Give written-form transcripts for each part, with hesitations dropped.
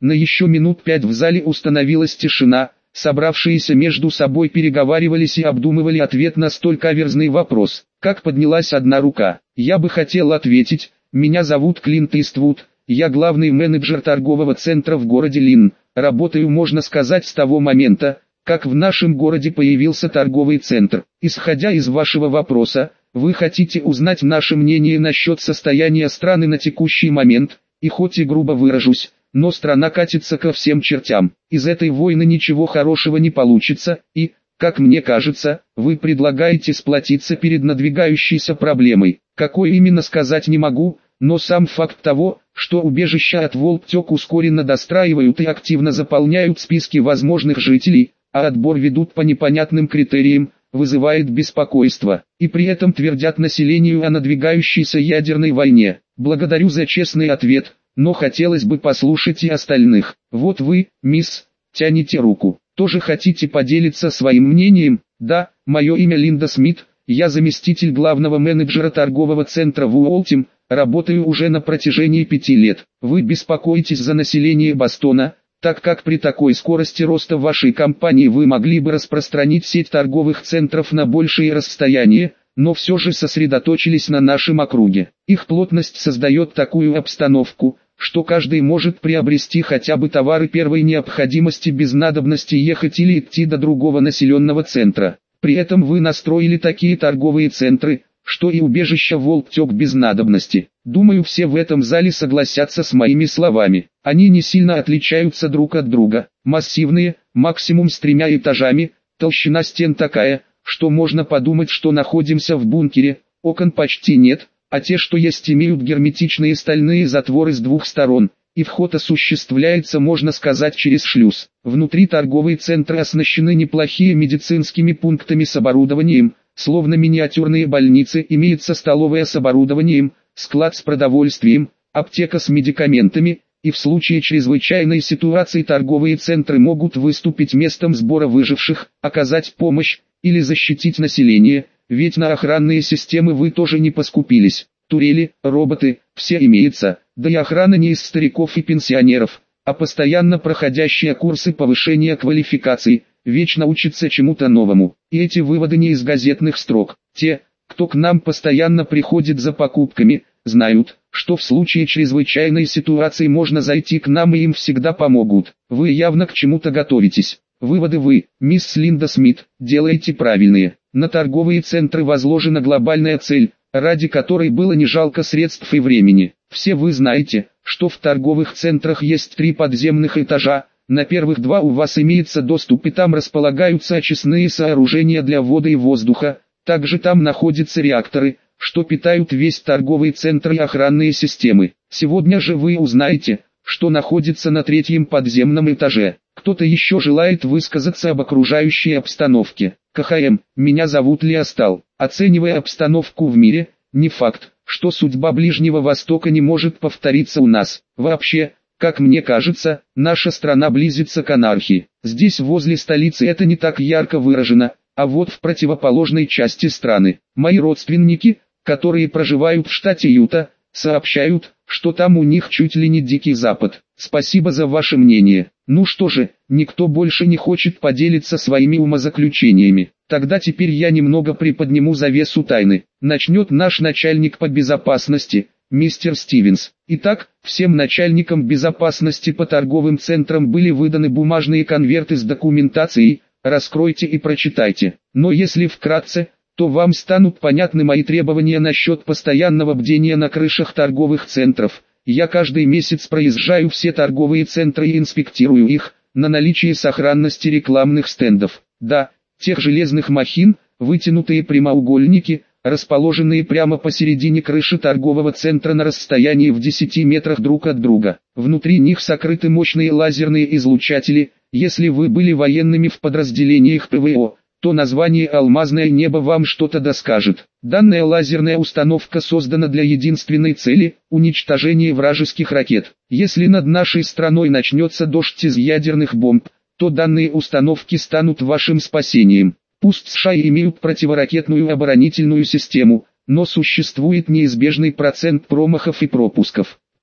На еще минут 5 в зале установилась тишина, собравшиеся между собой переговаривались и обдумывали ответ на столь каверзный вопрос. Как поднялась одна рука. Я бы хотел ответить, меня зовут Клинт Иствуд, я главный менеджер торгового центра в городе Линн. Работаю, можно сказать, с того момента, как в нашем городе появился торговый центр. Исходя из вашего вопроса, вы хотите узнать наше мнение насчет состояния страны на текущий момент, и хоть и грубо выражусь, но страна катится ко всем чертям. Из этой войны ничего хорошего не получится, и, как мне кажется, вы предлагаете сплотиться перед надвигающейся проблемой. Какой именно, сказать не могу, но сам факт того, что убежища от Волктёк ускоренно достраивают и активно заполняют списки возможных жителей, а отбор ведут по непонятным критериям, вызывает беспокойство, и при этом твердят населению о надвигающейся ядерной войне. Благодарю за честный ответ, но хотелось бы послушать и остальных. Вот вы, мисс, тянете руку. Тоже хотите поделиться своим мнением? Да, мое имя Линда Смит, я заместитель главного менеджера торгового центра в Уолтим, работаю уже на протяжении 5 лет. Вы беспокоитесь за население Бостона, так как при такой скорости роста вашей компании вы могли бы распространить сеть торговых центров на большие расстояния, но все же сосредоточились на нашем округе. Их плотность создает такую обстановку, что каждый может приобрести хотя бы товары первой необходимости без надобности ехать или идти до другого населенного центра. При этом вы настроили такие торговые центры, что и убежища Волктёк без надобности. Думаю, все в этом зале согласятся с моими словами. Они не сильно отличаются друг от друга. Массивные, максимум с 3 этажами, толщина стен такая, что можно подумать, что находимся в бункере, окон почти нет, а те, что есть, имеют герметичные стальные затворы с 2 сторон, и вход осуществляется, можно сказать, через шлюз. Внутри торговые центры оснащены неплохими медицинскими пунктами с оборудованием, словно миниатюрные больницы, имеется столовая с оборудованием, склад с продовольствием, аптека с медикаментами, и в случае чрезвычайной ситуации торговые центры могут выступить местом сбора выживших, оказать помощь, или защитить население, ведь на охранные системы вы тоже не поскупились. Турели, роботы, все имеется, да и охрана не из стариков и пенсионеров, а постоянно проходящие курсы повышения квалификации, вечно учится чему-то новому. И эти выводы не из газетных строк. Те, кто к нам постоянно приходит за покупками, знают, что в случае чрезвычайной ситуации можно зайти к нам и им всегда помогут. Вы явно к чему-то готовитесь. Выводы вы, мисс Линда Смит, делаете правильные. На торговые центры возложена глобальная цель, ради которой было не жалко средств и времени. Все вы знаете, что в торговых центрах есть 3 подземных этажа, на первых 2 у вас имеется доступ и там располагаются очистные сооружения для воды и воздуха, также там находятся реакторы, что питают весь торговый центр и охранные системы. Сегодня же вы узнаете, что находится на 3-м подземном этаже. Кто-то еще желает высказаться об окружающей обстановке? КХМ, меня зовут Лиастал. Оценивая обстановку в мире, не факт, что судьба Ближнего Востока не может повториться у нас. Вообще, как мне кажется, наша страна близится к анархии. Здесь возле столицы это не так ярко выражено, а вот в противоположной части страны. Мои родственники, которые проживают в штате Юта, сообщают, что там у них чуть ли не дикий запад. Спасибо за ваше мнение. Ну что же, никто больше не хочет поделиться своими умозаключениями. Тогда теперь я немного приподниму завесу тайны. Начнет наш начальник по безопасности, мистер Стивенс. Итак, всем начальникам безопасности по торговым центрам были выданы бумажные конверты с документацией, раскройте и прочитайте. Но если вкратце, то вам станут понятны мои требования насчет постоянного бдения на крышах торговых центров. Я каждый месяц проезжаю все торговые центры и инспектирую их, на наличие сохранности рекламных стендов. Да, тех железных махин, вытянутые прямоугольники, расположенные прямо посередине крыши торгового центра на расстоянии в 10 метрах друг от друга. Внутри них сокрыты мощные лазерные излучатели. Если вы были военными в подразделениях ПВО, то название «Алмазное небо» вам что-то доскажет. Данная лазерная установка создана для единственной цели – уничтожения вражеских ракет. Если над нашей страной начнется дождь из ядерных бомб, то данные установки станут вашим спасением. Пусть США имеют противоракетную оборонительную систему, но существует неизбежный процент промахов и пропусков.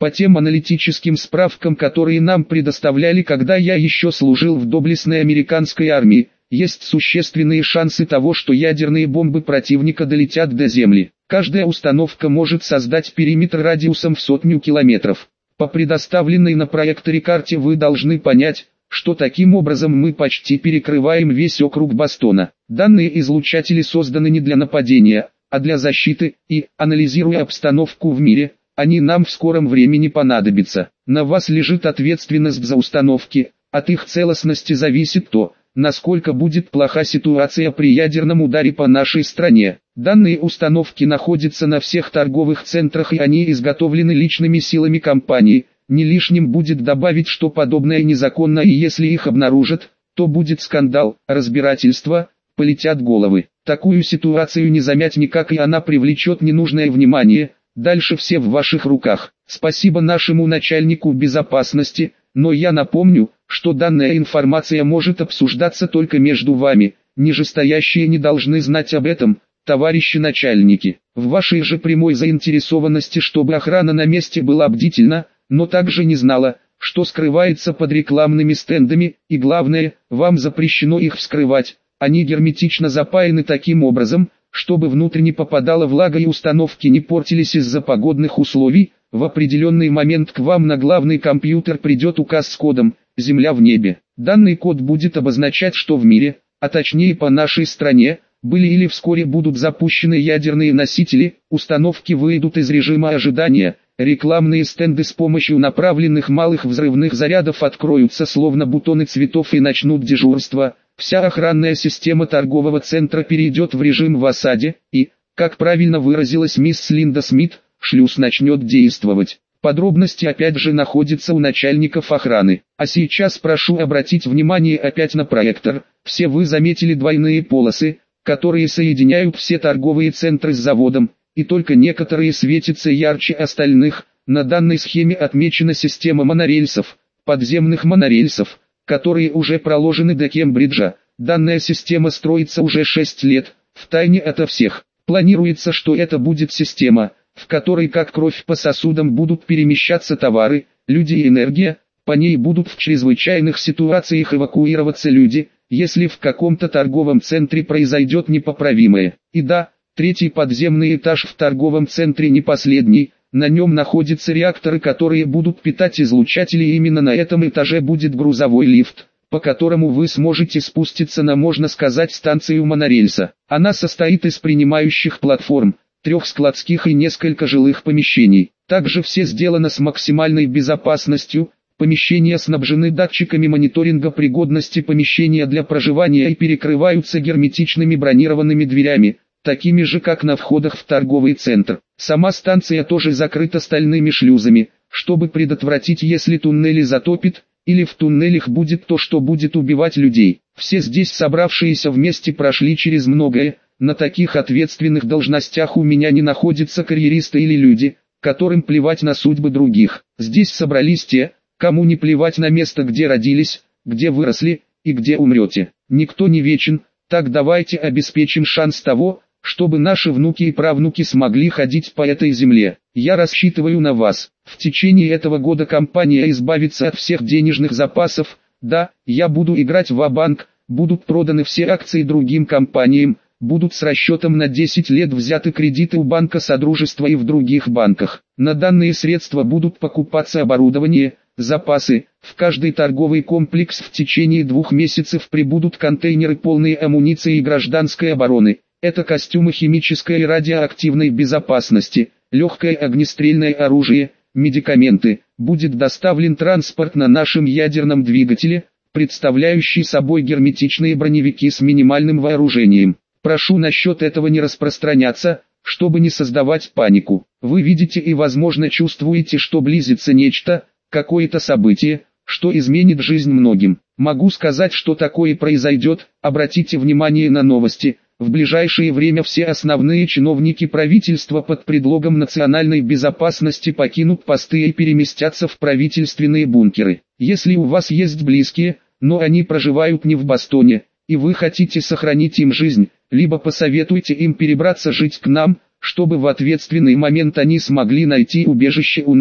По тем аналитическим справкам, которые нам предоставляли, когда я еще служил в доблестной американской армии, есть существенные шансы того, что ядерные бомбы противника долетят до Земли. Каждая установка может создать периметр радиусом в 100 километров. По предоставленной на проекторе карте вы должны понять, что таким образом мы почти перекрываем весь округ Бостона. Данные излучатели созданы не для нападения, а для защиты, и, анализируя обстановку в мире, они нам в скором времени понадобятся. На вас лежит ответственность за установки, от их целостности зависит то, насколько будет плоха ситуация при ядерном ударе по нашей стране. Данные установки находятся на всех торговых центрах и они изготовлены личными силами компании. Не лишним будет добавить, что подобное незаконно и если их обнаружат, то будет скандал, разбирательство, полетят головы. Такую ситуацию не замять никак и она привлечет ненужное внимание. Дальше все в ваших руках. Спасибо нашему начальнику безопасности, но я напомню, что данная информация может обсуждаться только между вами. Нижестоящие не должны знать об этом, товарищи начальники. В вашей же прямой заинтересованности, чтобы охрана на месте была бдительна, но также не знала, что скрывается под рекламными стендами, и главное, вам запрещено их вскрывать. Они герметично запаяны таким образом, чтобы внутрь не попадала влага и установки не портились из-за погодных условий. В определенный момент к вам на главный компьютер придет указ с кодом «Земля в небе». Данный код будет обозначать, что в мире, а точнее по нашей стране, были или вскоре будут запущены ядерные носители, установки выйдут из режима ожидания, рекламные стенды с помощью направленных малых взрывных зарядов откроются словно бутоны цветов и начнут дежурство. Вся охранная система торгового центра перейдет в режим в осаде, и, как правильно выразилась мисс Линда Смит, шлюз начнет действовать. Подробности опять же находятся у начальников охраны. А сейчас прошу обратить внимание опять на проектор. Все вы заметили двойные полосы, которые соединяют все торговые центры с заводом, и только некоторые светятся ярче остальных. На данной схеме отмечена система монорельсов, подземных монорельсов, которые уже проложены до Кембриджа. Данная система строится уже 6 лет, втайне ото всех. Планируется, что это будет система, в которой как кровь по сосудам будут перемещаться товары, люди и энергия, по ней будут в чрезвычайных ситуациях эвакуироваться люди, если в каком-то торговом центре произойдет непоправимое. И да, третий подземный этаж в торговом центре не последний. На нем находятся реакторы, которые будут питать излучатели, и именно на этом этаже будет грузовой лифт, по которому вы сможете спуститься на, можно сказать, станцию монорельса. Она состоит из принимающих платформ, 3 складских и несколько жилых помещений. Также все сделано с максимальной безопасностью. Помещения снабжены датчиками мониторинга пригодности помещения для проживания и перекрываются герметичными бронированными дверями, такими же как на входах в торговый центр. Сама станция тоже закрыта стальными шлюзами, чтобы предотвратить, если туннели затопит, или в туннелях будет то, что будет убивать людей. Все здесь собравшиеся вместе прошли через многое. На таких ответственных должностях у меня не находятся карьеристы или люди, которым плевать на судьбы других. Здесь собрались те, кому не плевать на место, где родились, где выросли и где умрете. Никто не вечен, так давайте обеспечим шанс того, чтобы наши внуки и правнуки смогли ходить по этой земле. Я рассчитываю на вас. В течение этого года компания избавится от всех денежных запасов. Да, я буду играть ва-банк, будут проданы все акции другим компаниям, будут с расчетом на 10 лет взяты кредиты у банка Содружества и в других банках. На данные средства будут покупаться оборудование, запасы. В каждый торговый комплекс в течение 2 месяцев прибудут контейнеры полные амуниции и гражданской обороны. Это костюмы химической и радиоактивной безопасности, легкое огнестрельное оружие, медикаменты. Будет доставлен транспорт на нашем ядерном двигателе, представляющий собой герметичные броневики с минимальным вооружением. Прошу насчет этого не распространяться, чтобы не создавать панику. Вы видите и возможно чувствуете, что близится нечто, какое-то событие, что изменит жизнь многим. Могу сказать, что такое произойдет. Обратите внимание на новости. В ближайшее время все основные чиновники правительства под предлогом национальной безопасности покинут посты и переместятся в правительственные бункеры. Если у вас есть близкие, но они проживают не в Бостоне, и вы хотите сохранить им жизнь, либо посоветуйте им перебраться жить к нам, чтобы в ответственный момент они смогли найти убежище у нас,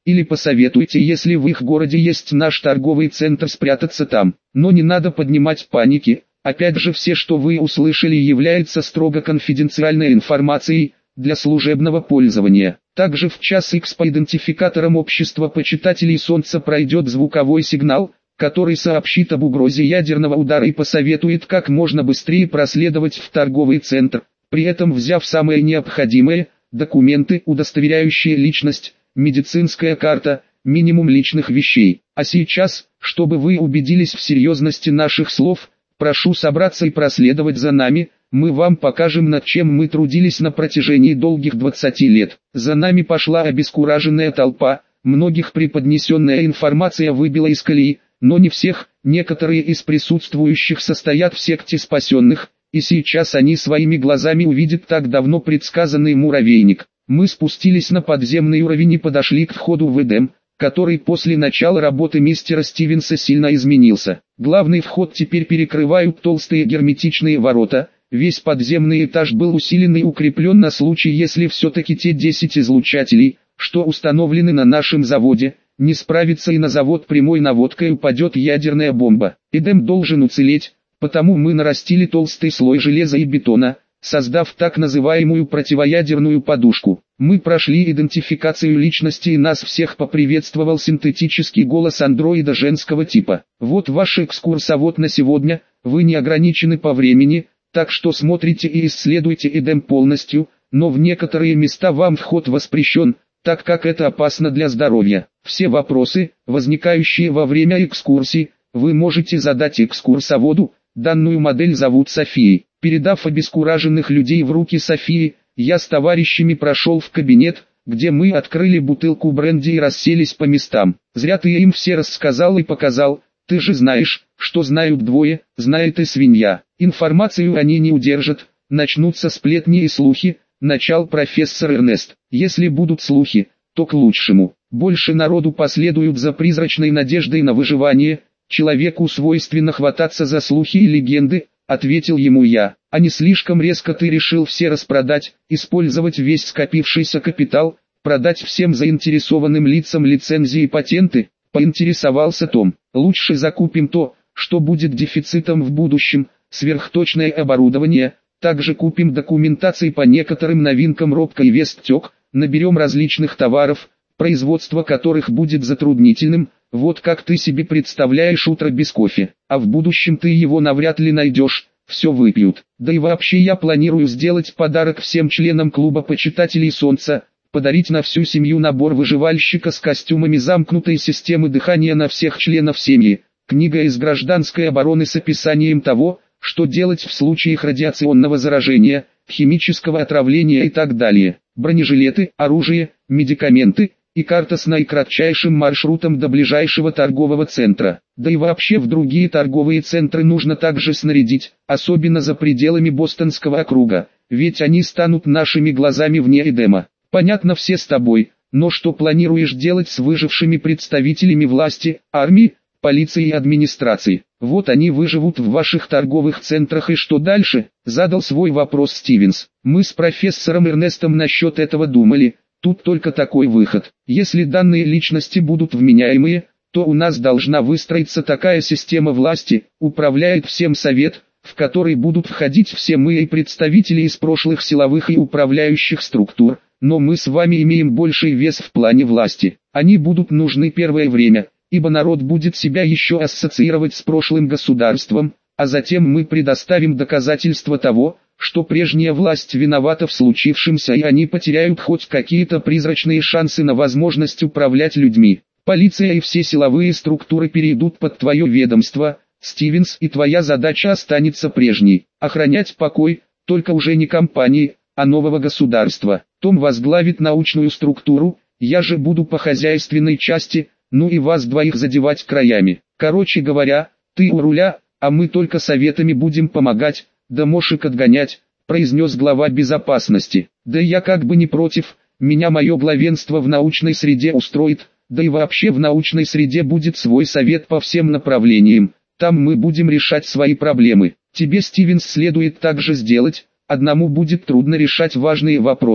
или посоветуйте, если в их городе есть наш торговый центр, спрятаться там. Но не надо поднимать паники, опять же все, что вы услышали, является строго конфиденциальной информацией, для служебного пользования. Также в час X по идентификаторам общества почитателей Солнца пройдет звуковой сигнал, который сообщит об угрозе ядерного удара и посоветует как можно быстрее проследовать в торговый центр, при этом взяв самое необходимое: документы, удостоверяющие личность, медицинская карта, минимум личных вещей. А сейчас, чтобы вы убедились в серьезности наших слов, прошу собраться и проследовать за нами. Мы вам покажем, над чем мы трудились на протяжении долгих 20 лет. За нами пошла обескураженная толпа, многих преподнесенная информация выбила из колеи, но не всех. Некоторые из присутствующих состоят в секте спасенных, и сейчас они своими глазами увидят так давно предсказанный муравейник. Мы спустились на подземный уровень и подошли к входу в Эдем, который после начала работы мистера Стивенса сильно изменился. Главный вход теперь перекрывают толстые герметичные ворота. Весь подземный этаж был усилен и укреплен на случай, если все-таки те 10 излучателей, что установлены на нашем заводе, не справятся и на завод прямой наводкой упадет ядерная бомба. Эдем должен уцелеть, потому мы нарастили толстый слой железа и бетона, создав так называемую противоядерную подушку. Мы прошли идентификацию личности, и нас всех поприветствовал синтетический голос андроида женского типа. Вот ваш экскурсовод на сегодня, вы не ограничены по времени, так что смотрите и исследуйте Эдем полностью, но в некоторые места вам вход воспрещен, так как это опасно для здоровья. Все вопросы, возникающие во время экскурсии, вы можете задать экскурсоводу. Данную модель зовут Софией. Передав обескураженных людей в руки Софии, я с товарищами прошел в кабинет, где мы открыли бутылку бренди и расселись по местам. Зря ты им все рассказал и показал, ты же знаешь, что знают двое, знает и свинья. Информацию они не удержат, начнутся сплетни и слухи, начал профессор Эрнест. Если будут слухи, то к лучшему. Больше народу последуют за призрачной надеждой на выживание. Человеку свойственно хвататься за слухи и легенды, ответил ему я. А не слишком резко ты решил все распродать, использовать весь скопившийся капитал, продать всем заинтересованным лицам лицензии и патенты? Поинтересовался Том. Лучше закупим то, что будет дефицитом в будущем, сверхточное оборудование, также купим документации по некоторым новинкам Робко и Весттек, наберем различных товаров, производство которых будет затруднительным. Вот как ты себе представляешь утро без кофе, а в будущем ты его навряд ли найдешь, все выпьют. Да и вообще я планирую сделать подарок всем членам клуба почитателей Солнца, подарить на всю семью набор выживальщика с костюмами замкнутой системы дыхания на всех членов семьи, книга из гражданской обороны с описанием того, что делать в случаях радиационного заражения, химического отравления и так далее, бронежилеты, оружие, медикаменты, и карта с наикратчайшим маршрутом до ближайшего торгового центра. Да и вообще в другие торговые центры нужно также снарядить, особенно за пределами Бостонского округа, ведь они станут нашими глазами вне Эдема. Понятно все с тобой, но что планируешь делать с выжившими представителями власти, армии, полиции и администрации? Вот они выживут в ваших торговых центрах, и что дальше? Задал свой вопрос Стивенс. Мы с профессором Эрнестом насчет этого думали. Тут только такой выход. Если данные личности будут вменяемые, то у нас должна выстроиться такая система власти, управляет всем совет, в который будут входить все мы и представители из прошлых силовых и управляющих структур, но мы с вами имеем больший вес в плане власти. Они будут нужны первое время, ибо народ будет себя еще ассоциировать с прошлым государством, а затем мы предоставим доказательства того, что прежняя власть виновата в случившемся, и они потеряют хоть какие-то призрачные шансы на возможность управлять людьми. Полиция и все силовые структуры перейдут под твое ведомство, Стивенс, и твоя задача останется прежней – охранять покой, только уже не компании, а нового государства. Том возглавит научную структуру, я же буду по хозяйственной части, ну и вас двоих задевать краями. Короче говоря, ты у руля, а мы только советами будем помогать, да мошек отгонять, произнес глава безопасности. Да я как бы не против, меня мое главенство в научной среде устроит, да и вообще в научной среде будет свой совет по всем направлениям, там мы будем решать свои проблемы. Тебе, Стивенс, следует также сделать, одному будет трудно решать важные вопросы,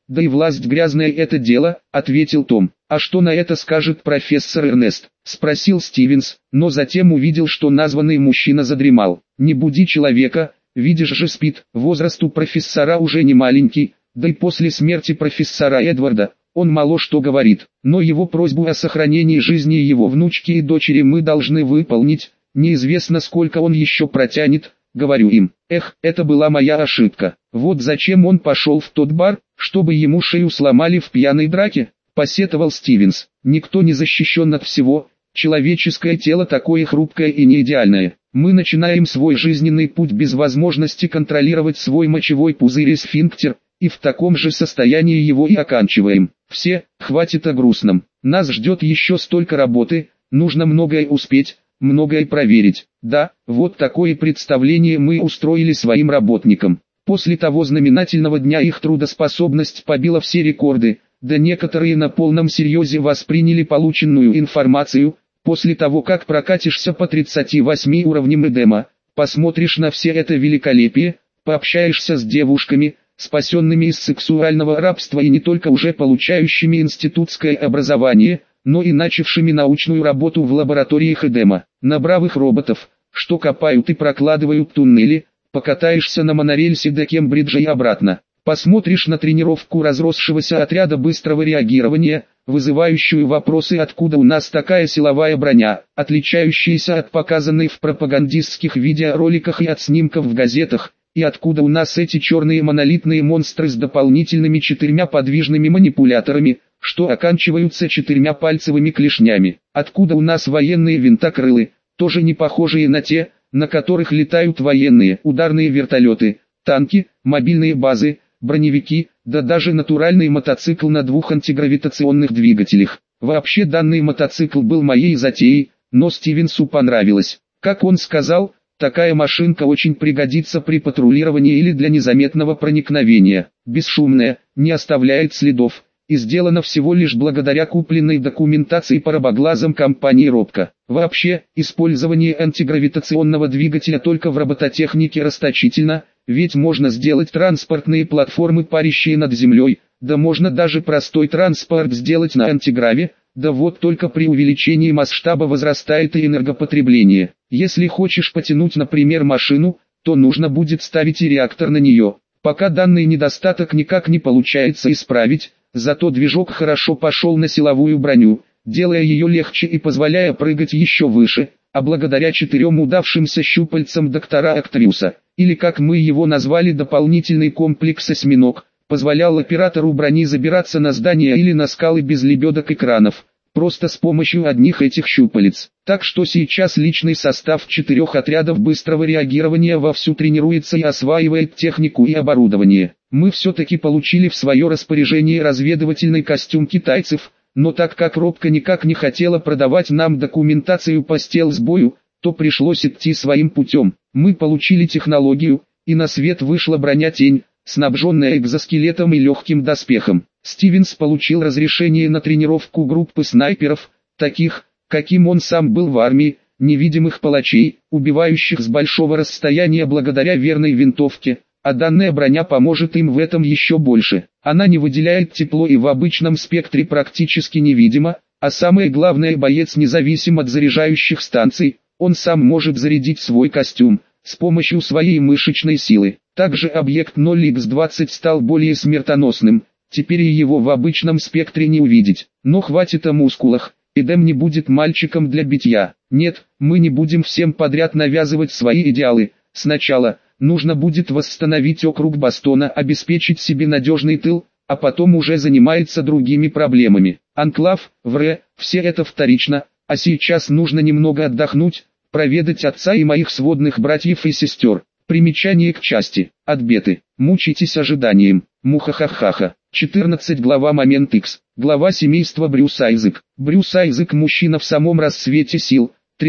«Да и власть грязное это дело», — ответил Том. «А что на это скажет профессор Эрнест?» — спросил Стивенс, но затем увидел, что названный мужчина задремал. «Не буди человека, видишь же спит, возраст у профессора уже не маленький, да и после смерти профессора Эдварда, он мало что говорит, но его просьбу о сохранении жизни его внучки и дочери мы должны выполнить, неизвестно сколько он еще протянет», — говорю им. «Эх, это была моя ошибка. Вот зачем он пошел в тот бар, чтобы ему шею сломали в пьяной драке», — посетовал Стивенс. «Никто не защищен от всего, человеческое тело такое хрупкое и неидеальное. Мы начинаем свой жизненный путь без возможности контролировать свой мочевой пузырь и сфинктер, и в таком же состоянии его и оканчиваем. Все, хватит о грустном. Нас ждет еще столько работы, нужно многое успеть, многое проверить. Да, вот такое представление мы устроили своим работникам. После того знаменательного дня их трудоспособность побила все рекорды, да некоторые на полном серьезе восприняли полученную информацию. После того, как прокатишься по 38 уровням Эдема, посмотришь на все это великолепие, пообщаешься с девушками, спасенными из сексуального рабства и не только уже получающими институтское образование, но и начавшими научную работу в лабораториях Эдема, на бравых роботов, что копают и прокладывают туннели, покатаешься на монорельсе до Кембриджа и обратно, посмотришь на тренировку разросшегося отряда быстрого реагирования, вызывающую вопросы, откуда у нас такая силовая броня, отличающаяся от показанной в пропагандистских видеороликах и от снимков в газетах, и откуда у нас эти черные монолитные монстры с дополнительными 4 подвижными манипуляторами, что оканчиваются 4 пальцевыми клешнями, откуда у нас военные винтокрылы, тоже не похожие на те, на которых летают военные ударные вертолеты, танки, мобильные базы, броневики, да даже натуральный мотоцикл на 2 антигравитационных двигателях. Вообще данный мотоцикл был моей затеей, но Стивенсу понравилось. Как он сказал, такая машинка очень пригодится при патрулировании или для незаметного проникновения. Бесшумная, не оставляет следов, и сделана всего лишь благодаря купленной документации парабоглазом компании Робко. Вообще, использование антигравитационного двигателя только в робототехнике расточительно, ведь можно сделать транспортные платформы, парящие над землей, да можно даже простой транспорт сделать на антиграве, да вот только при увеличении масштаба возрастает и энергопотребление. Если хочешь потянуть, например, машину, то нужно будет ставить и реактор на нее. Пока данный недостаток никак не получается исправить, зато движок хорошо пошел на силовую броню, делая ее легче и позволяя прыгать еще выше, а благодаря 4 удавшимся щупальцам доктора Актриуса, или как мы его назвали, дополнительный комплекс осьминог, позволял оператору брони забираться на здания или на скалы без лебедок и кранов, просто с помощью одних этих щупалец. Так что сейчас личный состав 4 отрядов быстрого реагирования вовсю тренируется и осваивает технику и оборудование. Мы все-таки получили в свое распоряжение разведывательный костюм китайцев, но так как Робко никак не хотела продавать нам документацию по стелс-бою, то пришлось идти своим путем. Мы получили технологию, и на свет вышла броня «Тень», снабженная экзоскелетом и легким доспехом. Стивенс получил разрешение на тренировку группы снайперов, таких, каким он сам был в армии, невидимых палачей, убивающих с большого расстояния благодаря верной винтовке, а данная броня поможет им в этом еще больше. Она не выделяет тепло и в обычном спектре практически невидима, а самое главное, боец независим от заряжающих станций, он сам может зарядить свой костюм с помощью своей мышечной силы. Также объект 0х20 стал более смертоносным, теперь и его в обычном спектре не увидеть. Но хватит о мускулах, Эдем не будет мальчиком для битья. Нет, мы не будем всем подряд навязывать свои идеалы. Сначала нужно будет восстановить округ Бастона, обеспечить себе надежный тыл, а потом уже занимается другими проблемами. Анклав, Вре, все это вторично, а сейчас нужно немного отдохнуть, проведать отца и моих сводных братьев и сестер. Примечание к части. Отбеты. Мучитесь ожиданием. Мухахахаха. 14 глава Момент X. Глава семейства Брюс Айзек. Брюс Айзек мужчина в самом расцвете сил,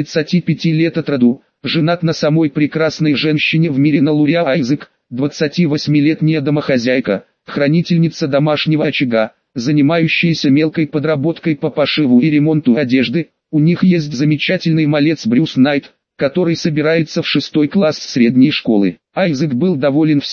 35 лет от роду, женат на самой прекрасной женщине в мире, на Луре Айзек, 28-летняя домохозяйка, хранительница домашнего очага, занимающаяся мелкой подработкой по пошиву и ремонту одежды. У них есть замечательный малец Брюс Найт, который собирается в 6 класс средней школы. Айзек был доволен всем,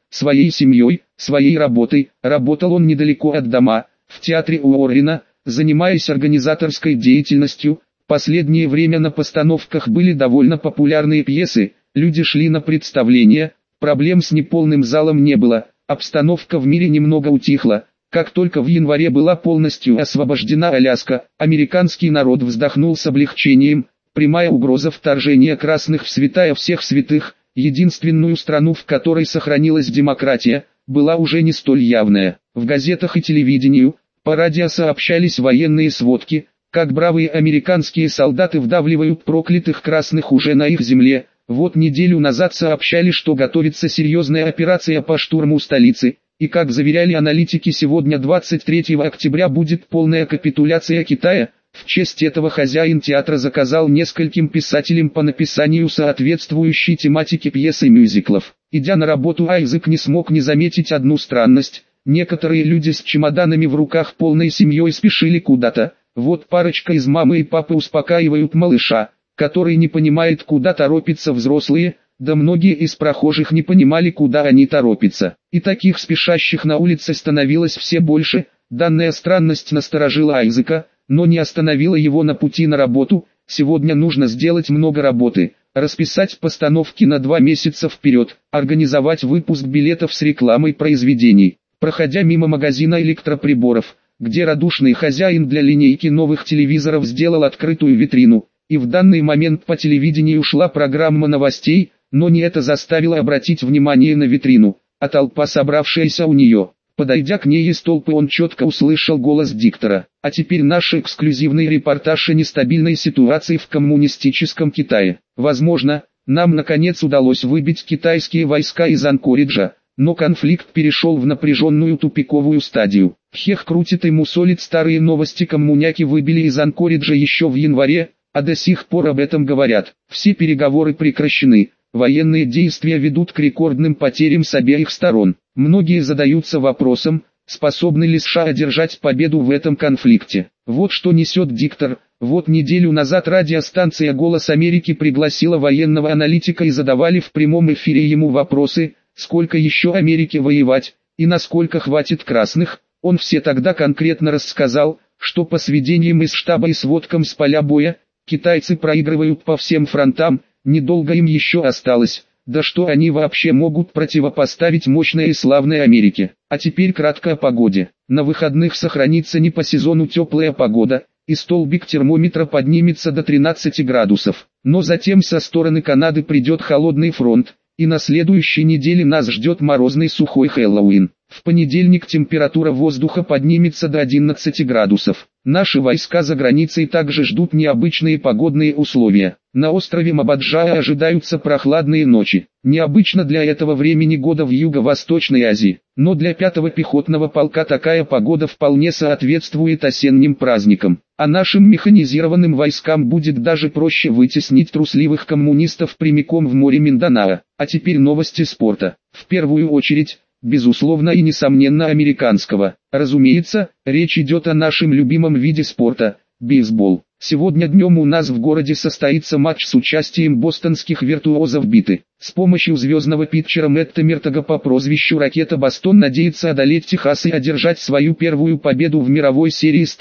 своей семьей, своей работой. Работал он недалеко от дома, в театре Уоррена, занимаясь организаторской деятельностью. Последнее время на постановках были довольно популярные пьесы, люди шли на представления, проблем с неполным залом не было, обстановка в мире немного утихла. Как только в январе была полностью освобождена Аляска, американский народ вздохнул с облегчением. Прямая угроза вторжения красных в святая всех святых, единственную страну, в которой сохранилась демократия, была уже не столь явная. В газетах и телевидении, по радио сообщались военные сводки, как бравые американские солдаты вдавливают проклятых красных уже на их земле. Вот неделю назад сообщали, что готовится серьезная операция по штурму столицы, и как заверяли аналитики, сегодня 23 октября будет полная капитуляция Китая. В честь этого хозяин театра заказал нескольким писателям по написанию соответствующей тематики пьес и мюзиклов. Идя на работу, Айзек не смог не заметить одну странность. Некоторые люди с чемоданами в руках полной семьей спешили куда-то. Вот парочка из мамы и папы успокаивают малыша, который не понимает, куда торопятся взрослые, да многие из прохожих не понимали, куда они торопятся. И таких спешащих на улице становилось все больше. Данная странность насторожила Айзека, но не остановила его на пути на работу. Сегодня нужно сделать много работы, расписать постановки на 2 месяца вперед, организовать выпуск билетов с рекламой произведений. Проходя мимо магазина электроприборов, где радушный хозяин для линейки новых телевизоров сделал открытую витрину, и в данный момент по телевидению шла программа новостей, но не это заставило обратить внимание на витрину, а толпа, собравшаяся у нее. Подойдя к ней из толпы, он четко услышал голос диктора. А теперь наш эксклюзивный репортаж о нестабильной ситуации в коммунистическом Китае. Возможно, нам наконец удалось выбить китайские войска из Анкориджа, но конфликт перешел в напряженную тупиковую стадию. Хех крутит и мусолит старые новости. Коммуняки выбили из Анкориджа еще в январе, а до сих пор об этом говорят. Все переговоры прекращены. Военные действия ведут к рекордным потерям с обеих сторон. Многие задаются вопросом, способны ли США одержать победу в этом конфликте. Вот что несет диктор. Вот неделю назад радиостанция «Голос Америки» пригласила военного аналитика и задавали в прямом эфире ему вопросы, сколько еще Америке воевать, и насколько хватит красных. Он все тогда конкретно рассказал, что по сведениям из штаба и сводкам с поля боя, китайцы проигрывают по всем фронтам. Недолго им еще осталось, да что они вообще могут противопоставить мощной и славной Америке. А теперь кратко о погоде. На выходных сохранится не по сезону теплая погода, и столбик термометра поднимется до 13 градусов. Но затем со стороны Канады придет холодный фронт, и на следующей неделе нас ждет морозный сухой Хэллоуин. В понедельник температура воздуха поднимется до 11 градусов. Наши войска за границей также ждут необычные погодные условия. На острове Мабаджаа ожидаются прохладные ночи. Необычно для этого времени года в Юго-Восточной Азии. Но для 5-го пехотного полка такая погода вполне соответствует осенним праздникам. А нашим механизированным войскам будет даже проще вытеснить трусливых коммунистов прямиком в море Минданао. А теперь новости спорта. В первую очередь, безусловно и несомненно, американского. Разумеется, речь идет о нашем любимом виде спорта – бейсбол. Сегодня днем у нас в городе состоится матч с участием бостонских виртуозов биты. С помощью звездного питчера Мэтта Мертога по прозвищу «Ракета» Бостон надеется одолеть Техас и одержать свою первую победу в мировой серии с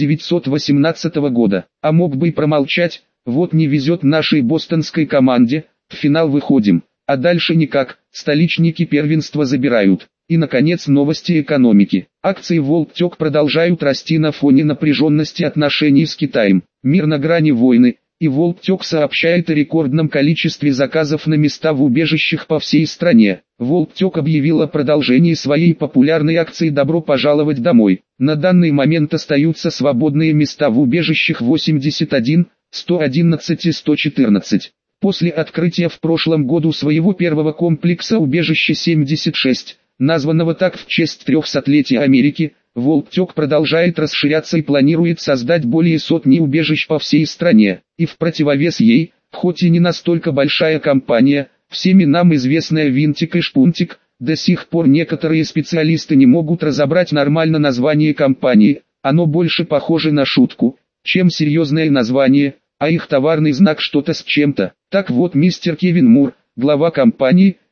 1918 года. А мог бы и промолчать, вот не везет нашей бостонской команде, в финал выходим. А дальше никак, столичники первенства забирают. И наконец новости экономики. Акции WorldTech продолжают расти на фоне напряженности отношений с Китаем. Мир на грани войны, и WorldTech сообщает о рекордном количестве заказов на места в убежищах по всей стране. WorldTech объявила о продолжении своей популярной акции «Добро пожаловать домой». На данный момент остаются свободные места в убежищах 81, 111 и 114. После открытия в прошлом году своего первого комплекса убежища 76, названного так в честь 300-летия Америки, WorldTech продолжает расширяться и планирует создать более сотни убежищ по всей стране. И в противовес ей, хоть и не настолько большая компания, всеми нам известная Винтик и Шпунтик, до сих пор некоторые специалисты не могут разобрать нормально название компании, оно больше похоже на шутку, чем серьезное название, а их товарный знак что-то с чем-то. Так вот, мистер Кевин Мур, глава компании,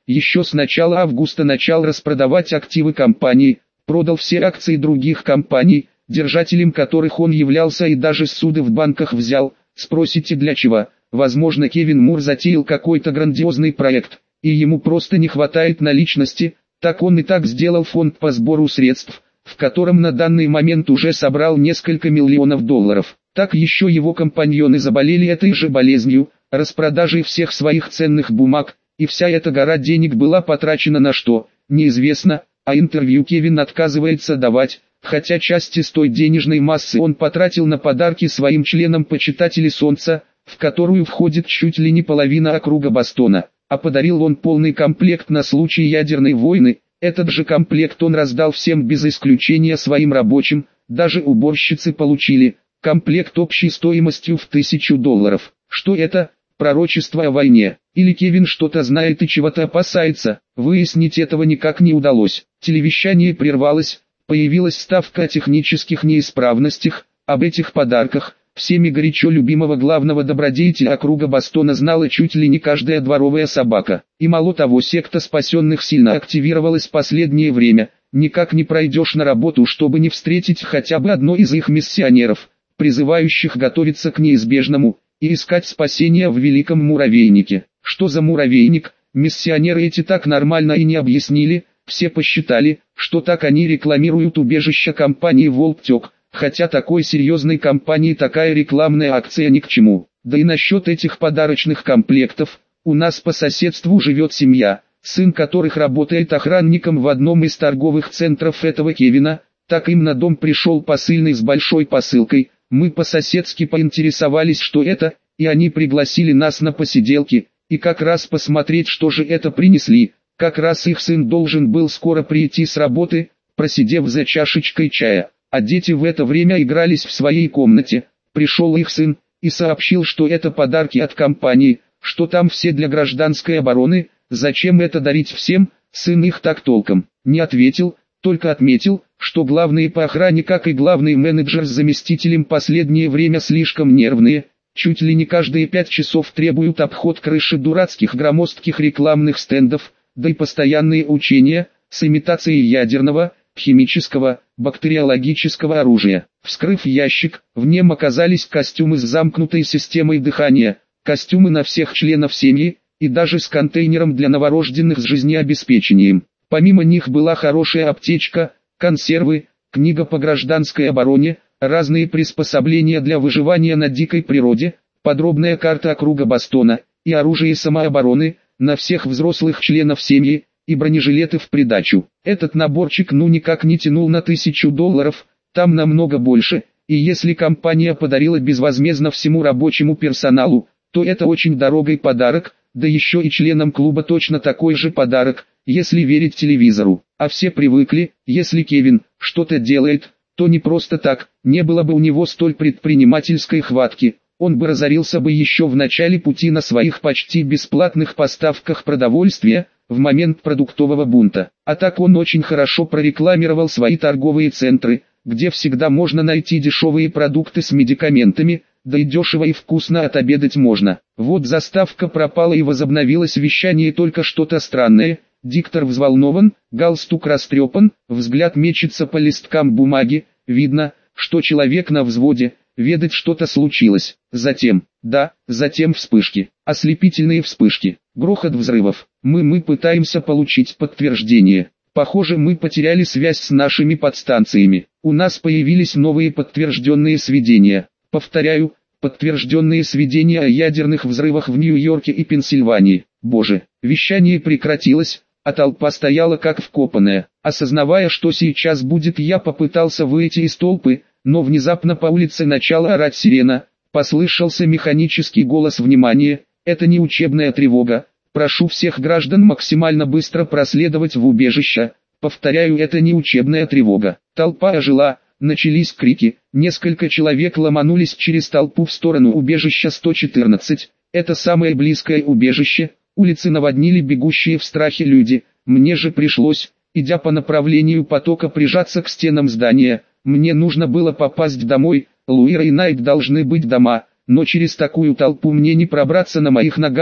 еще с начала августа начал распродавать активы компании, продал все акции других компаний, держателем которых он являлся, и даже ссуды в банках взял. Спросите, для чего? Возможно, Кевин Мур затеял какой-то грандиозный проект, и ему просто не хватает наличности. Так он и так сделал фонд по сбору средств, в котором на данный момент уже собрал несколько миллионов долларов. Так еще его компаньоны заболели этой же болезнью, распродажей всех своих ценных бумаг, и вся эта гора денег была потрачена на что, неизвестно, а интервью Кевин отказывается давать, хотя часть из той денежной массы он потратил на подарки своим членам почитателей Солнца, в которую входит чуть ли не половина округа Бостона. А подарил он полный комплект на случай ядерной войны. Этот же комплект он раздал всем без исключения своим рабочим, даже уборщицы получили. Комплект общей стоимостью в $1000. Что это? Пророчество о войне? Или Кевин что-то знает и чего-то опасается? Выяснить этого никак не удалось. Телевещание прервалось, появилась ставка о технических неисправностях. Об этих подарках, всеми горячо любимого главного добродетеля округа Бостона, знала чуть ли не каждая дворовая собака. И мало того, секта спасенных сильно активировалась в последнее время. Никак не пройдешь на работу, чтобы не встретить хотя бы одно из их миссионеров, призывающих готовиться к неизбежному и искать спасения в великом муравейнике. Что за муравейник? Миссионеры эти так нормально и не объяснили. Все посчитали, что так они рекламируют убежище компании «Волктек», хотя такой серьезной компании такая рекламная акция ни к чему. Да и насчет этих подарочных комплектов, у нас по соседству живет семья, сын которых работает охранником в одном из торговых центров этого Кевина. Так им на дом пришел посыльный с большой посылкой. Мы по-соседски поинтересовались, что это, и они пригласили нас на посиделки, и как раз посмотреть, что же это принесли. Как раз их сын должен был скоро прийти с работы, просидев за чашечкой чая, а дети в это время игрались в своей комнате. Пришел их сын и сообщил, что это подарки от компании, что там все для гражданской обороны. Зачем это дарить всем? Сын их так толком не ответил, только отметил, что главные по охране, как и главный менеджер с заместителем, последнее время слишком нервные, чуть ли не каждые 5 часов требуют обход крыши дурацких громоздких рекламных стендов, да и постоянные учения с имитацией ядерного, химического, бактериологического оружия. Вскрыв ящик, в нем оказались костюмы с замкнутой системой дыхания, костюмы на всех членов семьи, и даже с контейнером для новорожденных с жизнеобеспечением. Помимо них была хорошая аптечка, консервы, книга по гражданской обороне, разные приспособления для выживания на дикой природе, подробная карта округа Бостона, и оружие самообороны, на всех взрослых членов семьи, и бронежилеты в придачу. Этот наборчик никак не тянул на $1000, там намного больше, и если компания подарила безвозмездно всему рабочему персоналу, то это очень дорогой подарок, да еще и членам клуба точно такой же подарок, если верить телевизору. А все привыкли, если Кевин что-то делает, то не просто так, не было бы у него столь предпринимательской хватки, он бы разорился бы еще в начале пути на своих почти бесплатных поставках продовольствия, в момент продуктового бунта. А так он очень хорошо прорекламировал свои торговые центры, где всегда можно найти дешевые продукты с медикаментами, да и дешево и вкусно отобедать можно. Вот заставка пропала и возобновилось вещание, только что-то странное. Диктор взволнован, галстук растрепан, взгляд мечется по листкам бумаги, видно, что человек на взводе, ведать что-то случилось. Затем вспышки, ослепительные вспышки, грохот взрывов. Мы пытаемся получить подтверждение. Похоже, мы потеряли связь с нашими подстанциями. У нас появились новые подтвержденные сведения. Повторяю, подтвержденные сведения о ядерных взрывах в Нью-Йорке и Пенсильвании. Боже, вещание прекратилось, а толпа стояла как вкопанная. Осознавая, что сейчас будет, я попытался выйти из толпы, но внезапно по улице начала орать сирена. Послышался механический голос: «Внимание, это не учебная тревога. Прошу всех граждан максимально быстро проследовать в убежище». Повторяю, это не учебная тревога. Толпа ожила, начались крики, несколько человек ломанулись через толпу в сторону убежища 114. Это самое близкое убежище. Улицы наводнили бегущие в страхе люди. Мне же пришлось, идя по направлению потока, прижаться к стенам здания. Мне нужно было попасть домой. Луира и Найт должны быть дома, но через такую толпу мне не пробраться на моих ногах.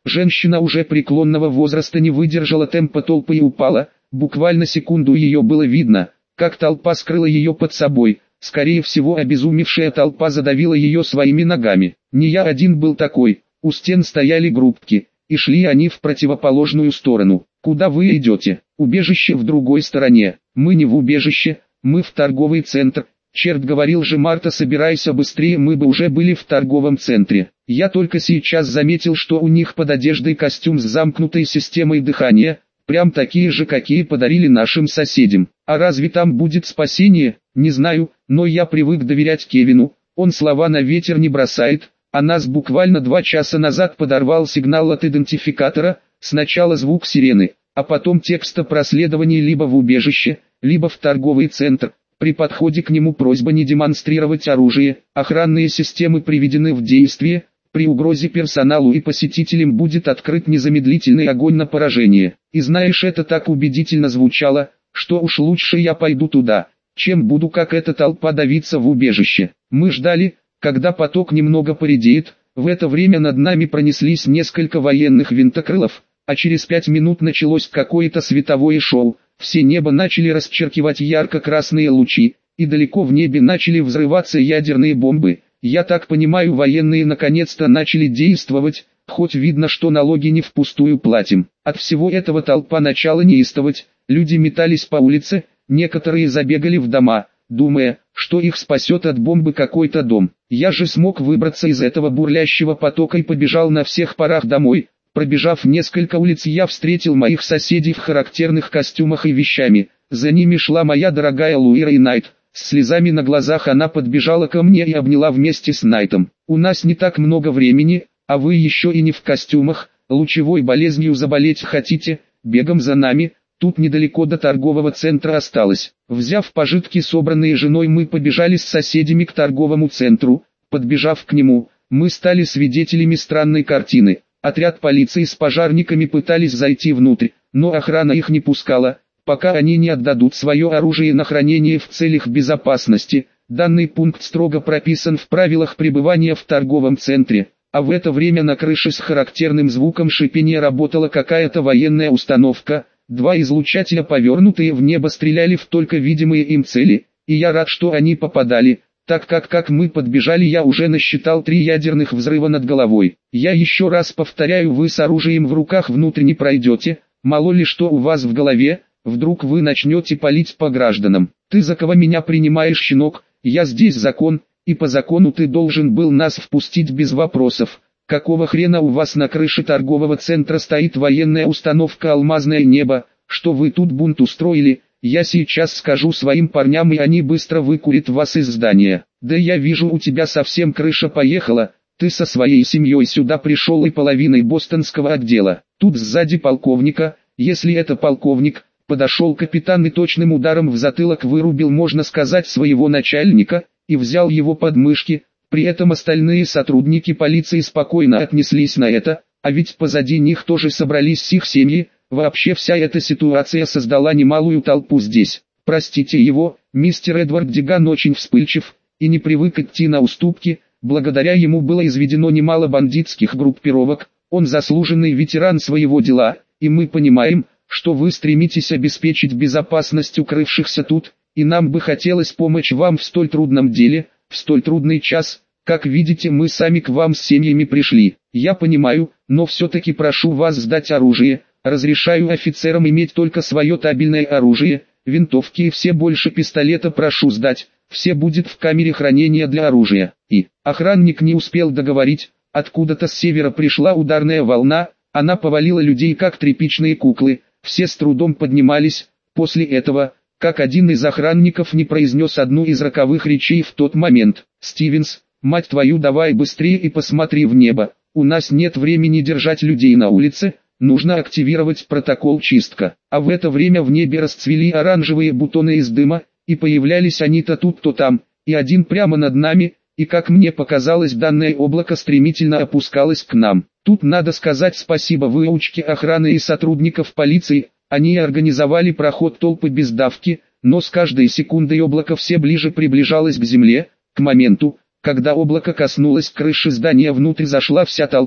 Женщина уже преклонного возраста не выдержала темпа толпы и упала, буквально секунду ее было видно, как толпа скрыла ее под собой, скорее всего обезумевшая толпа задавила ее своими ногами. Не я один был такой, у стен стояли группки, и шли они в противоположную сторону. Куда вы идете? Убежище в другой стороне. Мы не в убежище, мы в торговый центр. Черт, говорил же Марта, собирайся быстрее, мы бы уже были в торговом центре. Я только сейчас заметил, что у них под одеждой костюм с замкнутой системой дыхания, прям такие же, какие подарили нашим соседям. А разве там будет спасение? Не знаю, но я привык доверять Кевину, он слова на ветер не бросает, а нас буквально 2 часа назад подорвал сигнал от идентификатора, сначала звук сирены, а потом текст о проследовании либо в убежище, либо в торговый центр. При подходе к нему просьба не демонстрировать оружие, охранные системы приведены в действие, при угрозе персоналу и посетителям будет открыт незамедлительный огонь на поражение. И знаешь, это так убедительно звучало, что уж лучше я пойду туда, чем буду как эта толпа давиться в убежище. Мы ждали, когда поток немного поредеет, в это время над нами пронеслись несколько военных винтокрылов, а через 5 минут началось какое-то световое шоу. Все небо начали расчеркивать ярко-красные лучи, и далеко в небе начали взрываться ядерные бомбы. Я так понимаю, военные наконец-то начали действовать, хоть видно, что налоги не впустую платим. От всего этого толпа начала неистовать, люди метались по улице, некоторые забегали в дома, думая, что их спасет от бомбы какой-то дом. Я же смог выбраться из этого бурлящего потока и побежал на всех парах домой. Пробежав несколько улиц, я встретил моих соседей в характерных костюмах и вещами. За ними шла моя дорогая Луира и Найт. С слезами на глазах она подбежала ко мне и обняла вместе с Найтом. «У нас не так много времени, а вы еще и не в костюмах. Лучевой болезнью заболеть хотите? Бегом за нами, тут недалеко до торгового центра осталось». Взяв пожитки, собранные женой, мы побежали с соседями к торговому центру. Подбежав к нему, мы стали свидетелями странной картины. Отряд полиции с пожарниками пытались зайти внутрь, но охрана их не пускала, пока они не отдадут свое оружие на хранение в целях безопасности. Данный пункт строго прописан в правилах пребывания в торговом центре, а в это время на крыше с характерным звуком шипения работала какая-то военная установка. 2 излучателя, повернутые в небо, стреляли в только видимые им цели, и я рад, что они попадали. Так как мы подбежали, я уже насчитал 3 ядерных взрыва над головой. Я еще раз повторяю, вы с оружием в руках внутрь не пройдете, мало ли что у вас в голове, вдруг вы начнете палить по гражданам. Ты за кого меня принимаешь, щенок? Я здесь закон, и по закону ты должен был нас впустить без вопросов. Какого хрена у вас на крыше торгового центра стоит военная установка «Алмазное небо», что вы тут бунт устроили? Я сейчас скажу своим парням, и они быстро выкурят вас из здания. Да я вижу, у тебя совсем крыша поехала, ты со своей семьей сюда пришел и половиной бостонского отдела. Тут сзади полковника, если это полковник, подошел капитан и точным ударом в затылок вырубил, можно сказать, своего начальника, и взял его под мышки. При этом остальные сотрудники полиции спокойно отнеслись на это, а ведь позади них тоже собрались их семьи. Вообще вся эта ситуация создала немалую толпу здесь. Простите его, мистер Эдвард Диган очень вспыльчив и не привык идти на уступки. Благодаря ему было изведено немало бандитских группировок. Он заслуженный ветеран своего дела, и мы понимаем, что вы стремитесь обеспечить безопасность укрывшихся тут, и нам бы хотелось помочь вам в столь трудном деле, в столь трудный час. Как видите, мы сами к вам с семьями пришли. Я понимаю, но все-таки прошу вас сдать оружие. Разрешаю офицерам иметь только свое табельное оружие, винтовки и все, больше пистолета прошу сдать, все будет в камере хранения для оружия. И охранник не успел договорить, откуда-то с севера пришла ударная волна, она повалила людей как тряпичные куклы, все с трудом поднимались. После этого, как один из охранников не произнес одну из роковых речей в тот момент: «Стивенс, мать твою, давай быстрее и посмотри в небо, у нас нет времени держать людей на улице». Нужно активировать протокол чистка. А в это время в небе расцвели оранжевые бутоны из дыма, и появлялись они то тут, то там, и один прямо над нами, и как мне показалось, данное облако стремительно опускалось к нам. Тут надо сказать спасибо выучке охраны и сотрудников полиции, они организовали проход толпы без давки, но с каждой секундой облако все ближе приближалось к земле. К моменту, когда облако коснулось крыши здания, внутрь зашла вся толпа.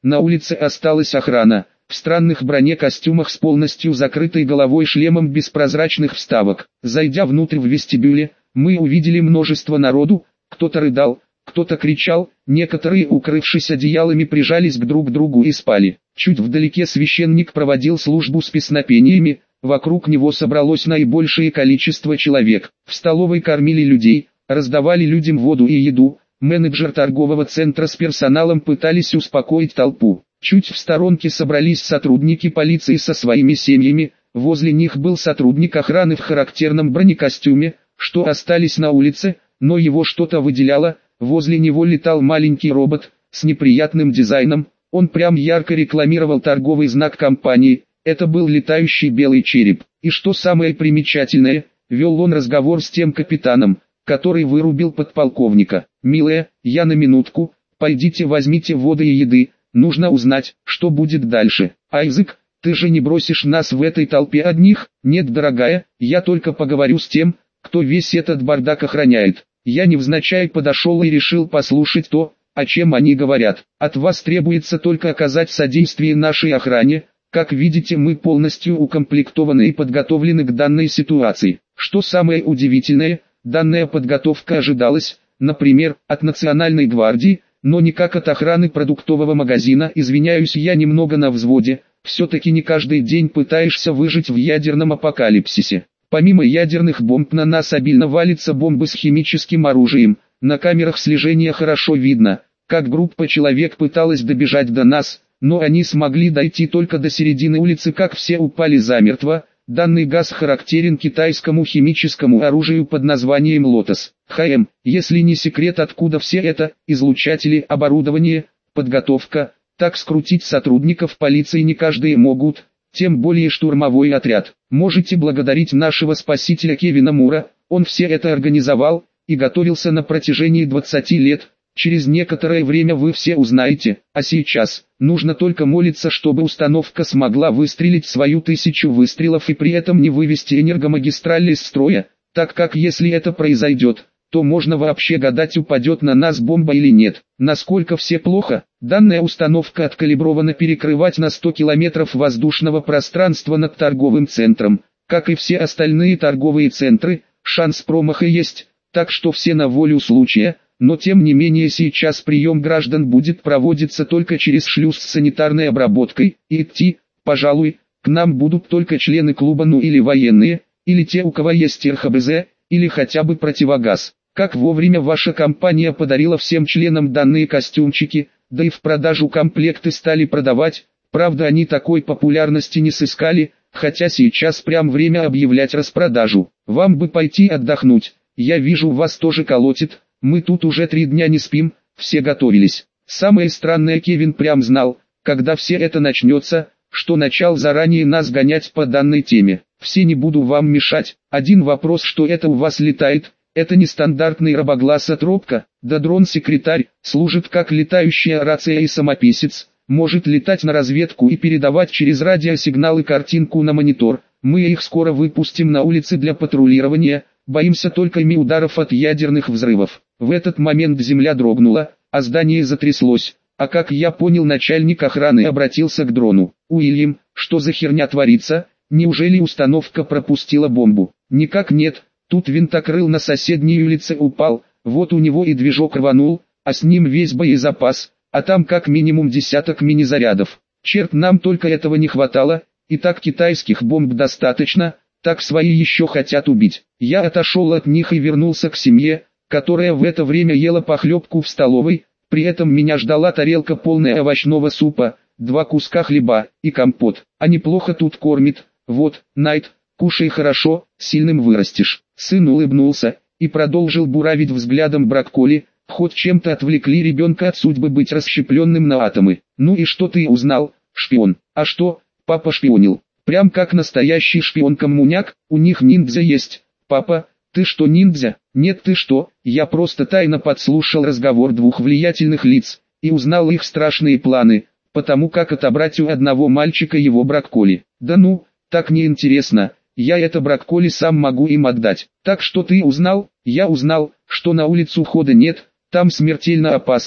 На улице осталась охрана, в странных бронекостюмах с полностью закрытой головой шлемом без прозрачных вставок. Зайдя внутрь в вестибюле, мы увидели множество народу, кто-то рыдал, кто-то кричал, некоторые, укрывшись одеялами, прижались друг к другу и спали. Чуть вдалеке священник проводил службу с песнопениями, вокруг него собралось наибольшее количество человек. В столовой кормили людей, раздавали людям воду и еду, менеджер торгового центра с персоналом пытались успокоить толпу. Чуть в сторонке собрались сотрудники полиции со своими семьями, возле них был сотрудник охраны в характерном бронекостюме, что остались на улице, но его что-то выделяло, возле него летал маленький робот, с неприятным дизайном, он прям ярко рекламировал торговый знак компании, это был летающий белый череп. И что самое примечательное, вел он разговор с тем капитаном, который вырубил подполковника. «Милая, я на минутку, пойдите возьмите воды и еды, нужно узнать, что будет дальше. Айзек, ты же не бросишь нас в этой толпе одних?» «Нет, дорогая, я только поговорю с тем, кто весь этот бардак охраняет». Я невзначай подошел и решил послушать то, о чем они говорят. «От вас требуется только оказать содействие нашей охране. Как видите, мы полностью укомплектованы и подготовлены к данной ситуации». Что самое удивительное, данная подготовка ожидалась, например, от Национальной гвардии, но не как от охраны продуктового магазина. Извиняюсь, я немного на взводе, все-таки не каждый день пытаешься выжить в ядерном апокалипсисе. Помимо ядерных бомб на нас обильно валятся бомбы с химическим оружием. На камерах слежения хорошо видно, как группа человек пыталась добежать до нас, но они смогли дойти только до середины улицы, как все упали замертво. Данный газ характерен китайскому химическому оружию под названием «Лотос». ХМ, если не секрет, откуда все это, излучатели, оборудование, подготовка, так скрутить сотрудников полиции не каждые могут, тем более штурмовой отряд. Можете благодарить нашего спасителя Кевина Мура, он все это организовал и готовился на протяжении 20 лет. Через некоторое время вы все узнаете, а сейчас, нужно только молиться, чтобы установка смогла выстрелить свою 1000 выстрелов и при этом не вывести энергомагистрали из строя, так как если это произойдет, то можно вообще гадать, упадет на нас бомба или нет. Насколько все плохо, данная установка откалибрована перекрывать на 100 километров воздушного пространства над торговым центром. Как и все остальные торговые центры, шанс промаха есть, так что все на волю случая. Но тем не менее сейчас прием граждан будет проводиться только через шлюз с санитарной обработкой, и идти, пожалуй, к нам будут только члены клуба, ну или военные, или те, у кого есть РХБЗ, или хотя бы противогаз. Как вовремя ваша компания подарила всем членам данные костюмчики, да и в продажу комплекты стали продавать, правда они такой популярности не сыскали, хотя сейчас прям время объявлять распродажу. Вам бы пойти отдохнуть, я вижу, вас тоже колотит. Мы тут уже 3 дня не спим, все готовились. Самое странное, Кевин прям знал, когда все это начнется, что начал заранее нас гонять по данной теме. Все, не буду вам мешать. Один вопрос, что это у вас летает, это не стандартный робогласс-отробка, да дрон-секретарь, служит как летающая рация и самописец, может летать на разведку и передавать через радиосигналы картинку на монитор. Мы их скоро выпустим на улицы для патрулирования, боимся только ударов от ядерных взрывов. В этот момент земля дрогнула, а здание затряслось, а как я понял, начальник охраны обратился к дрону. «Уильям, что за херня творится? Неужели установка пропустила бомбу?» «Никак нет, тут винтокрыл на соседней улице упал, вот у него и движок рванул, а с ним весь боезапас, а там как минимум 10 мини-зарядов. Черт, нам только этого не хватало, и так китайских бомб достаточно, так свои еще хотят убить». Я отошел от них и вернулся к семье, которая в это время ела похлебку в столовой, при этом меня ждала тарелка полная овощного супа, 2 куска хлеба и компот. А неплохо тут кормит, вот, Найт, кушай хорошо, сильным вырастешь. Сын улыбнулся и продолжил буравить взглядом брокколи, хоть чем-то отвлекли ребенка от судьбы быть расщепленным на атомы. «Ну и что ты узнал, шпион?» «А что, папа шпионил, прям как настоящий шпион-коммуняк, у них ниндзя есть». «Папа, ты что, ниндзя?» «Нет, ты что, я просто тайно подслушал разговор 2 влиятельных лиц, и узнал их страшные планы, потому как отобрать у одного мальчика его брокколи». «Да ну, так неинтересно, я это брокколи сам могу им отдать». «Так что ты узнал?» «Я узнал, что на улицу хода нет, там смертельно опасно,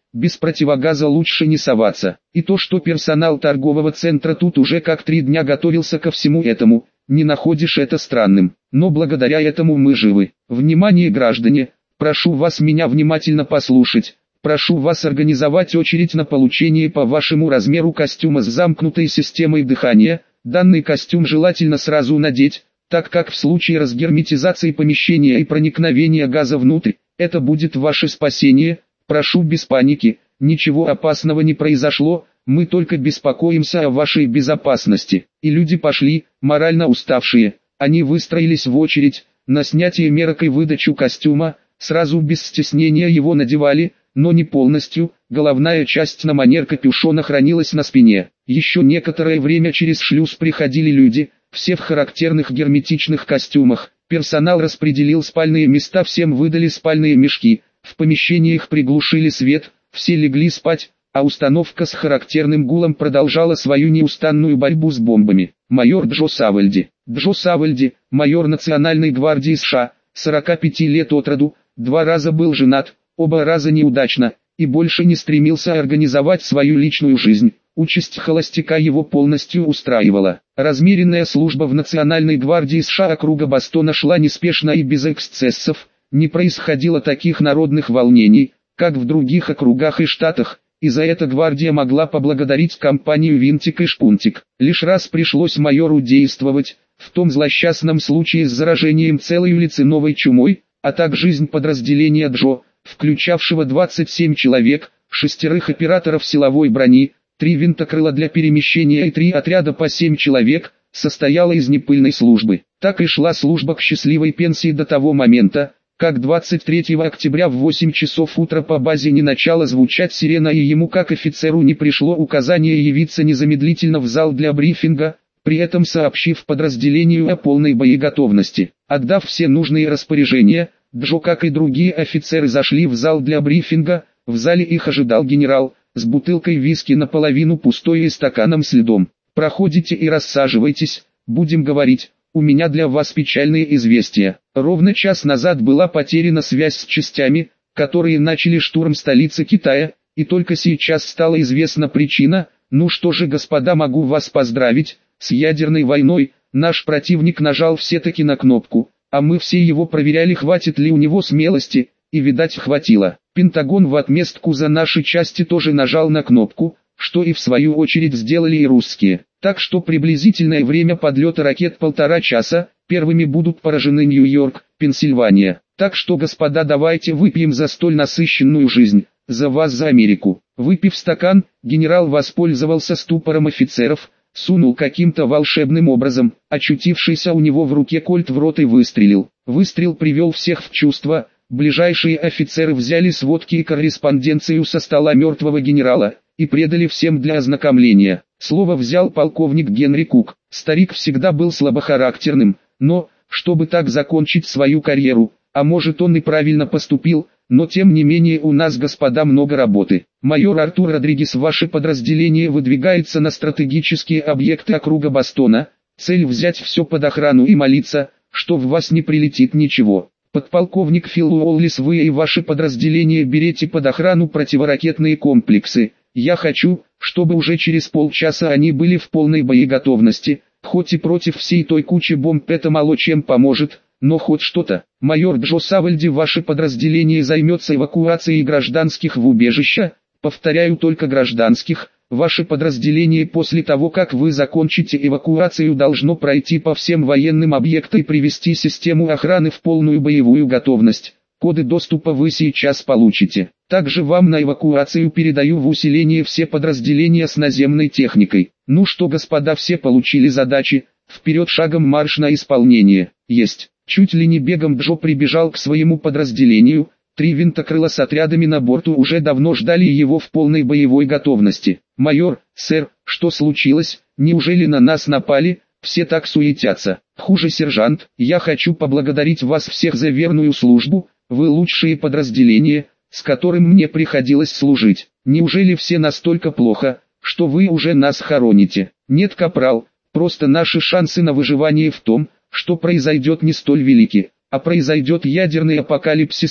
без противогаза лучше не соваться. И то, что персонал торгового центра тут уже как 3 дня готовился ко всему этому, не находишь это странным. Но благодаря этому мы живы. Внимание, граждане, прошу вас меня внимательно послушать. Прошу вас организовать очередь на получение по вашему размеру костюма с замкнутой системой дыхания. Данный костюм желательно сразу надеть, так как в случае разгерметизации помещения и проникновения газа внутрь, это будет ваше спасение. Прошу без паники, ничего опасного не произошло, мы только беспокоимся о вашей безопасности. И люди пошли, морально уставшие, они выстроились в очередь, на снятие мерок и выдачу костюма, сразу без стеснения его надевали, но не полностью, головная часть на манер капюшона хранилась на спине. Еще некоторое время через шлюз приходили люди, все в характерных герметичных костюмах, персонал распределил спальные места, всем выдали спальные мешки, в помещениях приглушили свет, все легли спать, а установка с характерным гулом продолжала свою неустанную борьбу с бомбами. Майор Джо Савальди. Джо Савальди, майор Национальной гвардии США, 45 лет от роду, 2 раза был женат, оба раза неудачно, и больше не стремился организовать свою личную жизнь. Участь холостяка его полностью устраивала. Размеренная служба в Национальной гвардии США округа Бостона шла неспешно и без эксцессов, не происходило таких народных волнений, как в других округах и штатах, и за это гвардия могла поблагодарить компанию «Винтик и Шпунтик». Лишь раз пришлось майору действовать, в том злосчастном случае с заражением целой улицы новой чумой, а так жизнь подразделения Джо, включавшего 27 человек, 6 операторов силовой брони, 3 винтокрыла для перемещения и 3 отряда по 7 человек, состояла из непыльной службы. Так и шла служба к счастливой пенсии до того момента, как 23 октября в 8 часов утра по базе не начала звучать сирена и ему как офицеру не пришло указание явиться незамедлительно в зал для брифинга, при этом сообщив подразделению о полной боеготовности. Отдав все нужные распоряжения, Джо, как и другие офицеры, зашли в зал для брифинга. В зале их ожидал генерал, с бутылкой виски наполовину пустой и стаканом с льдом. «Проходите и рассаживайтесь, будем говорить. У меня для вас печальные известия. Ровно час назад была потеряна связь с частями, которые начали штурм столицы Китая, и только сейчас стала известна причина. Ну что же, господа, могу вас поздравить, с ядерной войной. Наш противник нажал все-таки на кнопку, а мы все его проверяли, хватит ли у него смелости, и видать хватило. Пентагон в отместку за наши части тоже нажал на кнопку, что и в свою очередь сделали и русские. Так что приблизительное время подлета ракет 1,5 часа, первыми будут поражены Нью-Йорк, Пенсильвания. Так что, господа, давайте выпьем за столь насыщенную жизнь, за вас, за Америку. Выпив стакан, генерал воспользовался ступором офицеров, сунул каким-то волшебным образом, очутившийся у него в руке кольт в рот и выстрелил. Выстрел привел всех в чувство, ближайшие офицеры взяли сводки и корреспонденцию со стола мертвого генерала, и предали всем для ознакомления. Слово взял полковник Генри Кук. Старик всегда был слабохарактерным, но, чтобы так закончить свою карьеру, а может он и правильно поступил, но тем не менее у нас, господа, много работы. Майор Артур Родригес, ваше подразделение выдвигается на стратегические объекты округа Бостона. Цель взять все под охрану и молиться, что в вас не прилетит ничего. Подполковник Фил Уоллис, вы и ваше подразделение берете под охрану противоракетные комплексы. Я хочу, чтобы уже через полчаса они были в полной боеготовности, хоть и против всей той кучи бомб это мало чем поможет, но хоть что-то. Майор Джо Савальди, ваше подразделение займется эвакуацией гражданских в убежища, повторяю, только гражданских. Ваше подразделение после того, как вы закончите эвакуацию, должно пройти по всем военным объектам и привести систему охраны в полную боевую готовность. Коды доступа вы сейчас получите. Также вам на эвакуацию передаю в усиление все подразделения с наземной техникой. Ну что, господа, все получили задачи, вперед шагом марш на исполнение. Есть. Чуть ли не бегом Джо прибежал к своему подразделению. 3 винтокрыла с отрядами на борту уже давно ждали его в полной боевой готовности. «Майор, сэр, что случилось? Неужели на нас напали? Все так суетятся». «Хуже, сержант, я хочу поблагодарить вас всех за верную службу. Вы лучшие подразделения, с которым мне приходилось служить. Неужели все настолько плохо, что вы уже нас хороните?» «Нет, капрал, просто наши шансы на выживание в том, что произойдет не столь велики, а произойдет ядерный апокалипсис и,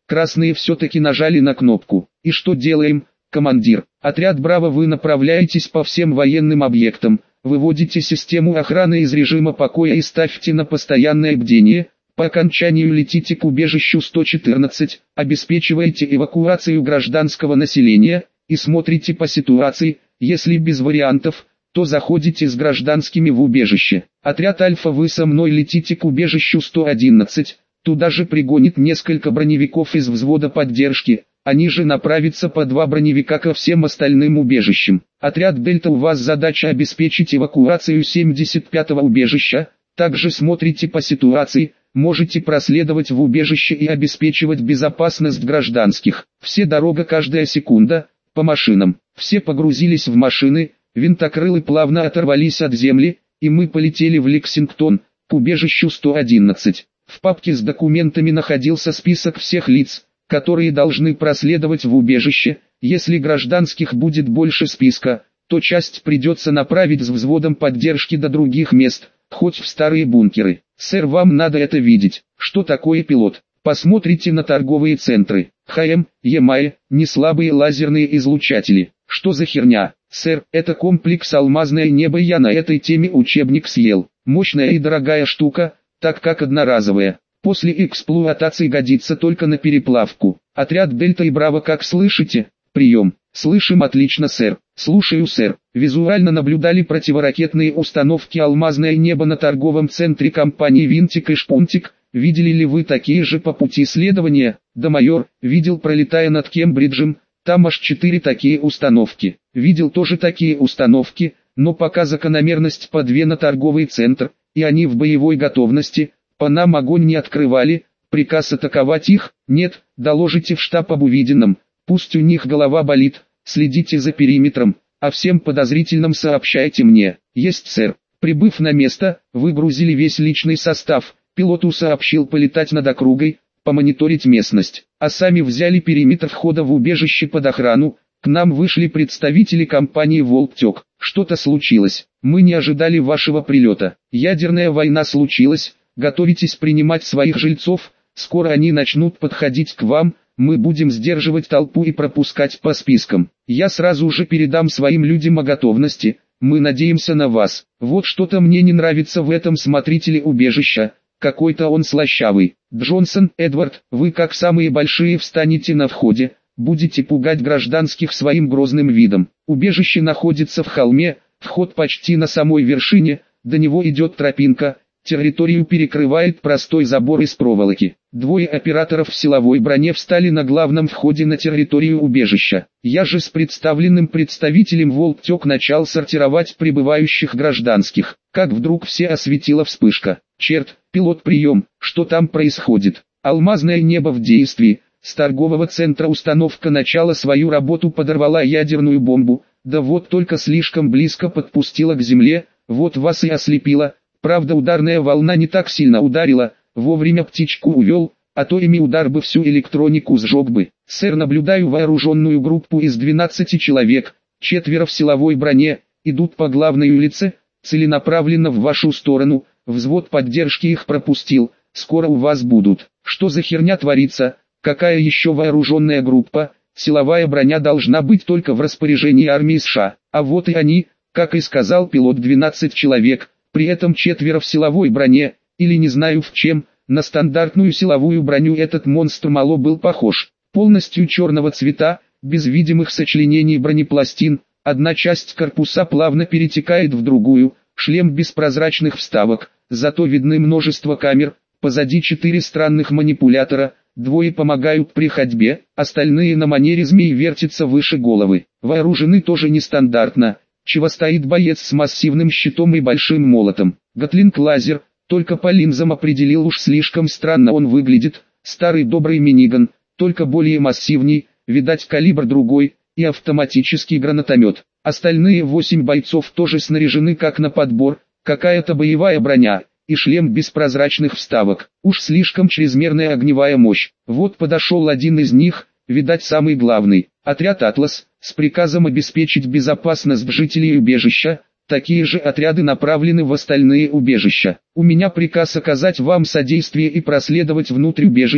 Красные все-таки нажали на кнопку. И что делаем, командир? Отряд «Браво», вы направляетесь по всем военным объектам, выводите систему охраны из режима покоя и ставьте на постоянное бдение. По окончанию летите к убежищу 114, обеспечиваете эвакуацию гражданского населения и смотрите по ситуации. Если без вариантов, то заходите с гражданскими в убежище. Отряд «Альфа», вы со мной летите к убежищу 111, туда же пригонит несколько броневиков из взвода поддержки, они же направятся по 2 броневика ко всем остальным убежищам. Отряд «Дельта», у вас задача обеспечить эвакуацию 75-го убежища, также смотрите по ситуации, можете проследовать в убежище и обеспечивать безопасность гражданских. Все дорога, каждая секунда, по машинам. Все погрузились в машины, винтокрылы плавно оторвались от земли, и мы полетели в Лексингтон, к убежищу 111. В папке с документами находился список всех лиц, которые должны проследовать в убежище. Если гражданских будет больше списка, то часть придется направить с взводом поддержки до других мест, хоть в старые бункеры. Сэр, вам надо это видеть. Что такое пилот? Посмотрите на торговые центры. ХМ, ЕМАЭ, неслабые лазерные излучатели. Что за херня? Сэр, это комплекс «Алмазное небо», я на этой теме учебник съел. Мощная и дорогая штука, так как одноразовая. После эксплуатации годится только на переплавку. Отряд «Дельта» и «Браво», как слышите? Прием. Слышим отлично, сэр. Слушаю, сэр. Визуально наблюдали противоракетные установки «Алмазное небо» на торговом центре компании «Винтик» и «Шпунтик». Видели ли вы такие же по пути следования? Да, майор, видел, пролетая над Кембриджем. Там аж 4 такие установки. Видел тоже такие установки, но пока закономерность по 2 на торговый центр, и они в боевой готовности. По нам огонь не открывали. Приказ атаковать их? Нет. Доложите в штаб об увиденном. Пусть у них голова болит. Следите за периметром, а всем подозрительным сообщайте мне. Есть, сэр. Прибыв на место, выгрузили весь личный состав. Пилоту сообщил полетать над округой, помониторить местность, а сами взяли периметр входа в убежище под охрану. К нам вышли представители компании «Волктек». Что-то случилось. Мы не ожидали вашего прилета. Ядерная война случилась. Готовитесь принимать своих жильцов. Скоро они начнут подходить к вам. Мы будем сдерживать толпу и пропускать по спискам. Я сразу же передам своим людям о готовности. Мы надеемся на вас. Вот что-то мне не нравится в этом смотрителе убежища. Какой-то он слащавый. Джонсон, Эдвард, вы как самые большие встанете на входе. Будете пугать гражданских своим грозным видом. Убежище находится в холме, вход почти на самой вершине, до него идет тропинка. Территорию перекрывает простой забор из проволоки. 2 операторов в силовой броне встали на главном входе на территорию убежища. Я же с представленным представителем «Волктек» начал сортировать прибывающих гражданских. Как вдруг все осветила вспышка. Черт, пилот, прием, что там происходит? «Алмазное небо» в действии. С торгового центра установка начала свою работу, подорвала ядерную бомбу. Да вот только слишком близко подпустила к земле, вот вас и ослепила. Правда, ударная волна не так сильно ударила, вовремя птичку увел, а то ими удар бы всю электронику сжег бы. Сэр, наблюдаю вооруженную группу из 12 человек, 4 в силовой броне, идут по главной улице, целенаправленно в вашу сторону, взвод поддержки их пропустил, скоро у вас будут. Что за херня творится? Какая еще вооруженная группа? Силовая броня должна быть только в распоряжении армии США, а вот и они, как и сказал пилот, 12 человек. При этом 4 в силовой броне, или не знаю в чем. На стандартную силовую броню этот монстр мало был похож. Полностью черного цвета, без видимых сочленений бронепластин, одна часть корпуса плавно перетекает в другую, шлем без прозрачных вставок, зато видны множество камер, позади 4 странных манипулятора, 2 помогают при ходьбе, остальные на манере змей вертятся выше головы. Вооружены тоже нестандартно. Чего стоит боец с массивным щитом и большим молотом. Гатлинг лазер, только по линзам определил, уж слишком странно он выглядит. Старый добрый миниган, только более массивней, видать калибр другой, и автоматический гранатомет. Остальные 8 бойцов тоже снаряжены как на подбор, какая-то боевая броня, и шлем без прозрачных вставок. Уж слишком чрезмерная огневая мощь. Вот подошел один из них, видать самый главный. Отряд «Атлас», с приказом обеспечить безопасность жителей убежища. Такие же отряды направлены в остальные убежища. У меня приказ оказать вам содействие и проследовать внутрь убежища.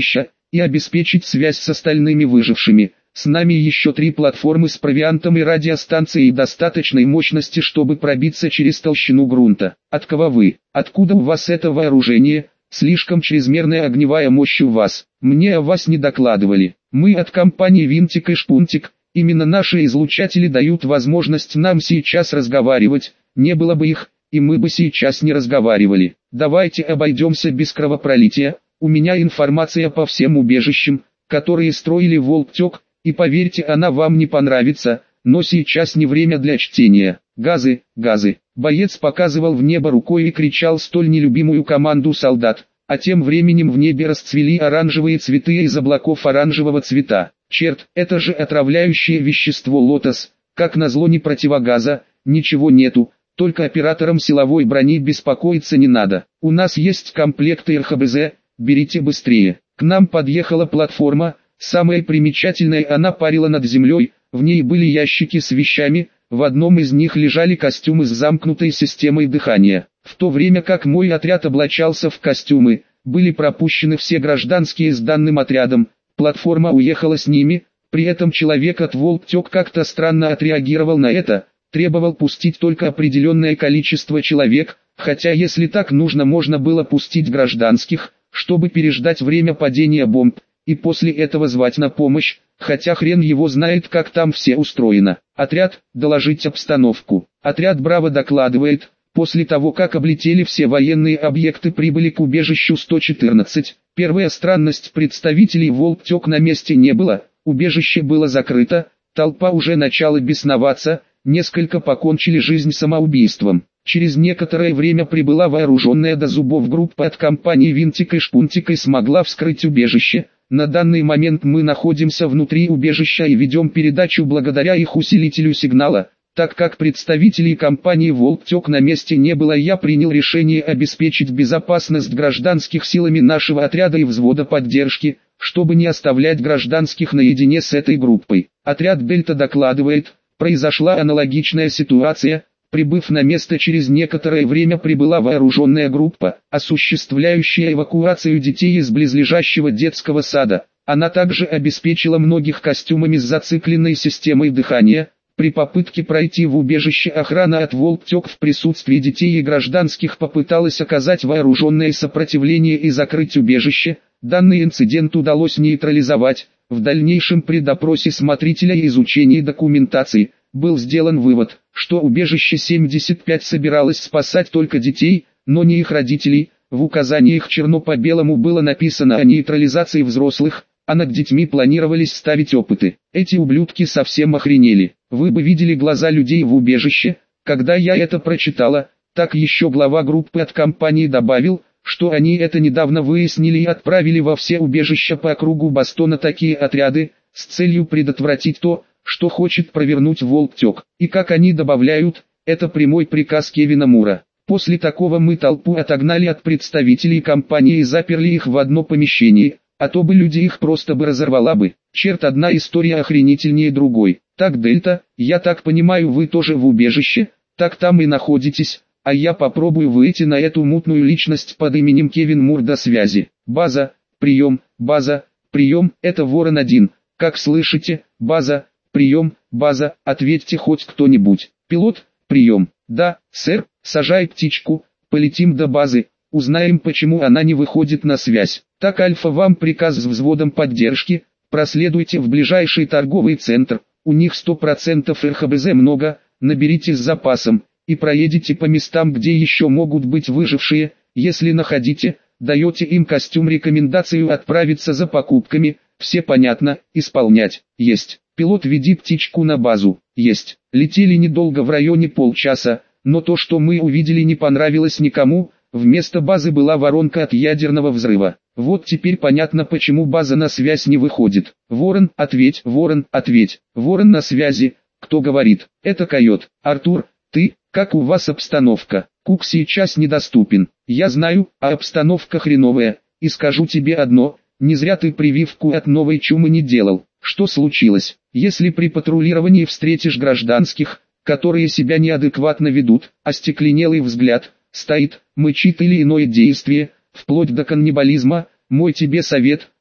и обеспечить связь с остальными выжившими. С нами еще 3 платформы с провиантом и радиостанцией достаточной мощности, чтобы пробиться через толщину грунта. От кого вы? Откуда у вас это вооружение? Слишком чрезмерная огневая мощь у вас. Мне о вас не докладывали. Мы от компании Винтик и Шпунтик. Именно наши излучатели дают возможность нам сейчас разговаривать. Не было бы их, и мы бы сейчас не разговаривали. Давайте обойдемся без кровопролития. У меня информация по всем убежищам, которые строили Волктёк, и поверьте, она вам не понравится, но сейчас не время для чтения. Газы, газы. Боец показывал в небо рукой и кричал столь нелюбимую команду солдат, а тем временем в небе расцвели оранжевые цветы из облаков оранжевого цвета. Черт, это же отравляющее вещество Лотос. Как назло, ни противогаза, ничего нету, только операторам силовой брони беспокоиться не надо. У нас есть комплекты РХБЗ, берите быстрее. К нам подъехала платформа, самая примечательная, она парила над землей, в ней были ящики с вещами, в одном из них лежали костюмы с замкнутой системой дыхания. В то время как мой отряд облачался в костюмы, были пропущены все гражданские с данным отрядом. Платформа уехала с ними, при этом человек от Волктёк как-то странно отреагировал на это, требовал пустить только определенное количество человек, хотя если так нужно, можно было пустить гражданских, чтобы переждать время падения бомб, и после этого звать на помощь, хотя хрен его знает, как там все устроено. Отряд, доложить обстановку. Отряд Браво докладывает. После того, как облетели все военные объекты, прибыли к убежищу 114. Первая странность: представителей Волктёк на месте не было, убежище было закрыто, толпа уже начала бесноваться, несколько покончили жизнь самоубийством. Через некоторое время прибыла вооруженная до зубов группа от компании Винтик и Шпунтик и смогла вскрыть убежище. На данный момент мы находимся внутри убежища и ведем передачу благодаря их усилителю сигнала. Так как представителей компании Волктёк на месте не было, я принял решение обеспечить безопасность гражданских силами нашего отряда и взвода поддержки, чтобы не оставлять гражданских наедине с этой группой. Отряд Дельта докладывает, произошла аналогичная ситуация. Прибыв на место, через некоторое время прибыла вооруженная группа, осуществляющая эвакуацию детей из близлежащего детского сада. Она также обеспечила многих костюмами с зацикленной системой дыхания. При попытке пройти в убежище охрана от Волктёк в присутствии детей и гражданских попыталась оказать вооруженное сопротивление и закрыть убежище. Данный инцидент удалось нейтрализовать. В дальнейшем при допросе смотрителя и изучении документации был сделан вывод, что убежище 75 собиралось спасать только детей, но не их родителей. В указаниях черно по белому было написано о нейтрализации взрослых, а над детьми планировались ставить опыты. Эти ублюдки совсем охренели. Вы бы видели глаза людей в убежище, когда я это прочитала. Так еще глава группы от компании добавил, что они это недавно выяснили и отправили во все убежища по округу Бостона такие отряды, с целью предотвратить то, что хочет провернуть Волктёк. И как они добавляют, это прямой приказ Кевина Мура. После такого мы толпу отогнали от представителей компании и заперли их в одно помещение, а то бы люди их просто бы разорвала бы. Черт, одна история охренительнее другой. Так, Дельта, я так понимаю, вы тоже в убежище, так там и находитесь, а я попробую выйти на эту мутную личность под именем Кевин Мур до связи. База, прием, это Ворон-1, как слышите, база, прием, база, ответьте хоть кто-нибудь. Пилот, прием, да, сэр, сажай птичку, полетим до базы, узнаем, почему она не выходит на связь. Так, Альфа, вам приказ с взводом поддержки, проследуйте в ближайший торговый центр, у них 100% РХБЗ много, наберите с запасом, и проедете по местам, где еще могут быть выжившие. Если находите, даете им костюм, рекомендацию отправиться за покупками. Все понятно, исполнять. Есть. Пилот, веди птичку на базу. Есть. Летели недолго, в районе полчаса, но то, что мы увидели, не понравилось никому. Вместо базы была воронка от ядерного взрыва. Вот теперь понятно, почему база на связь не выходит. Ворон, ответь. Ворон, ответь. Ворон на связи. Кто говорит? Это Койот. Артур, ты? Как у вас обстановка? Кук сейчас недоступен. Я знаю, а обстановка хреновая. И скажу тебе одно, не зря ты прививку от новой чумы не делал. Что случилось? Если при патрулировании встретишь гражданских, которые себя неадекватно ведут, остекленелый взгляд, стоит, мычит или иное действие, вплоть до каннибализма, мой тебе совет,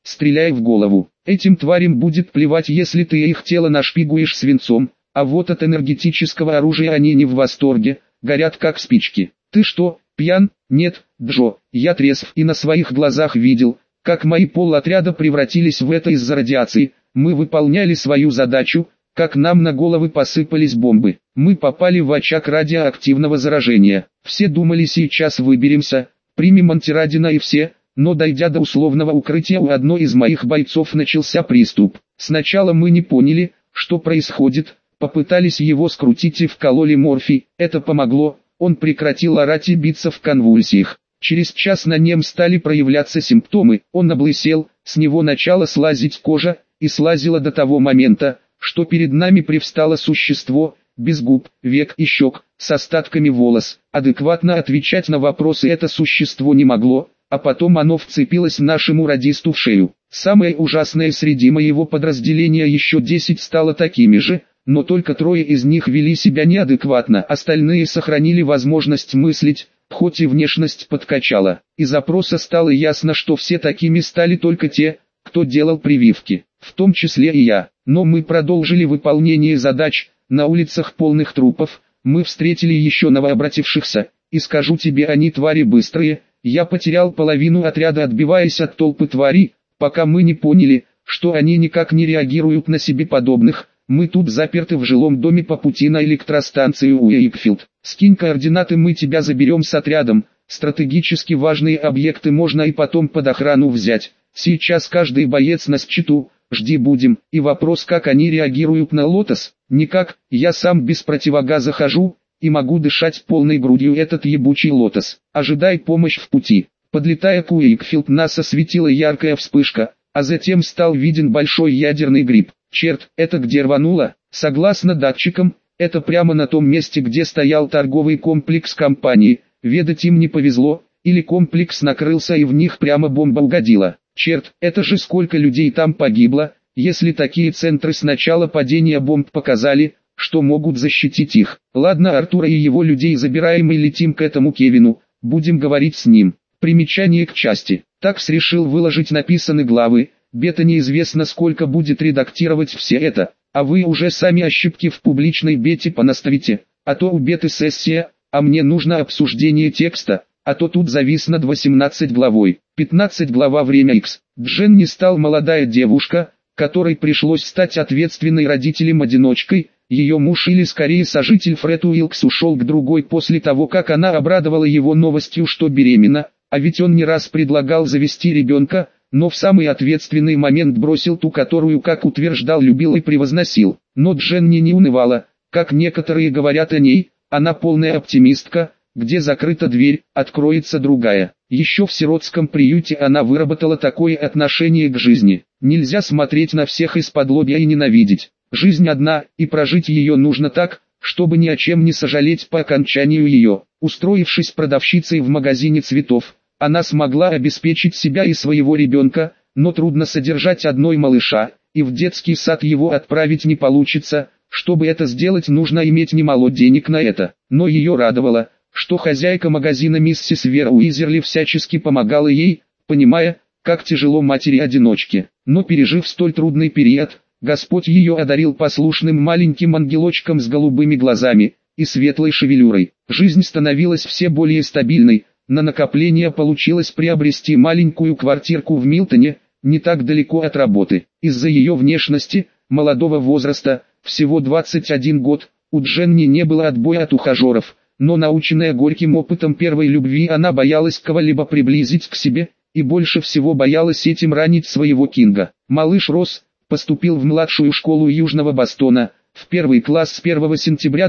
стреляй в голову. Этим тварям будет плевать, если ты их тело нашпигуешь свинцом, а вот от энергетического оружия они не в восторге, горят как спички. Ты что, пьян? Нет, Джо, я трезв и на своих глазах видел, как мои полотряда превратились в это из-за радиации. Мы выполняли свою задачу, как нам на головы посыпались бомбы. Мы попали в очаг радиоактивного заражения. Все думали, сейчас выберемся, примем антирадина и все, но дойдя до условного укрытия, у одной из моих бойцов начался приступ. Сначала мы не поняли, что происходит, попытались его скрутить и вкололи морфий. Это помогло, он прекратил орать и биться в конвульсиях. Через час на нем стали проявляться симптомы, он облысел, с него начала слазить кожа, и слазила до того момента, что перед нами привстало существо, без губ, век и щек, с остатками волос. Адекватно отвечать на вопросы это существо не могло, а потом оно вцепилось нашему радисту в шею. Самое ужасное, среди моего подразделения еще 10 стало такими же, но только 3 из них вели себя неадекватно, остальные сохранили возможность мыслить, хоть и внешность подкачала. Из опроса стало ясно, что все такими стали только те, кто делал прививки, в том числе и я. Но мы продолжили выполнение задач, на улицах полных трупов, мы встретили еще новообратившихся, и скажу тебе, они твари быстрые, я потерял половину отряда, отбиваясь от толпы тварей, пока мы не поняли, что они никак не реагируют на себе подобных. Мы тут заперты в жилом доме по пути на электростанцию Уэйкфилд. Скинь координаты, мы тебя заберем с отрядом, стратегически важные объекты можно и потом под охрану взять. Сейчас каждый боец на счету, жди будем. И вопрос, как они реагируют на лотос? Никак, я сам без противогаза хожу, и могу дышать полной грудью этот ебучий лотос. Ожидай помощь в пути. Подлетая к Уэйкфилд, нас осветила яркая вспышка, а затем стал виден большой ядерный гриб. Черт, это где рвануло? Согласно датчикам, это прямо на том месте, где стоял торговый комплекс компании. Ведать им не повезло, или комплекс накрылся и в них прямо бомба угодила. Черт, это же сколько людей там погибло, если такие центры с начала падения бомб показали, что могут защитить их. Ладно, Артура и его людей забираем и летим к этому Кевину, будем говорить с ним. Примечание к части. Такс решил выложить написаны главы, бета неизвестно сколько будет редактировать все это, а вы уже сами ошибки в публичной бете понаставите, а то у беты сессия, а мне нужно обсуждение текста, а то тут завис над 18 главой. 15 глава время X. Джен не стал молодая девушка, которой пришлось стать ответственной родителем-одиночкой. Ее муж, или скорее сожитель Фред Уилкс, ушел к другой после того, как она обрадовала его новостью, что беременна, а ведь он не раз предлагал завести ребенка, но в самый ответственный момент бросил ту, которую, как утверждал, любил и превозносил. Но Дженни не унывала, как некоторые говорят о ней, она полная оптимистка, где закрыта дверь, откроется другая. Еще в сиротском приюте она выработала такое отношение к жизни. Нельзя смотреть на всех из-под-лобья и ненавидеть. Жизнь одна, и прожить ее нужно так, чтобы ни о чем не сожалеть по окончанию ее. Устроившись продавщицей в магазине цветов, она смогла обеспечить себя и своего ребенка, но трудно содержать одной малыша, и в детский сад его отправить не получится. Чтобы это сделать, нужно иметь немало денег на это. Но ее радовало, что хозяйка магазина миссис Вера Уизерли всячески помогала ей, понимая, как тяжело матери-одиночке. Но пережив столь трудный период, Господь ее одарил послушным маленьким ангелочком с голубыми глазами и светлой шевелюрой. Жизнь становилась все более стабильной, на накопление получилось приобрести маленькую квартирку в Милтоне, не так далеко от работы. Из-за ее внешности, молодого возраста, всего 21 год, у Дженни не было отбоя от ухажеров, но наученная горьким опытом первой любви, она боялась кого-либо приблизить к себе, и больше всего боялась этим ранить своего Кинга. Малыш рос, поступил в младшую школу Южного Бостона, в первый класс с 1 сентября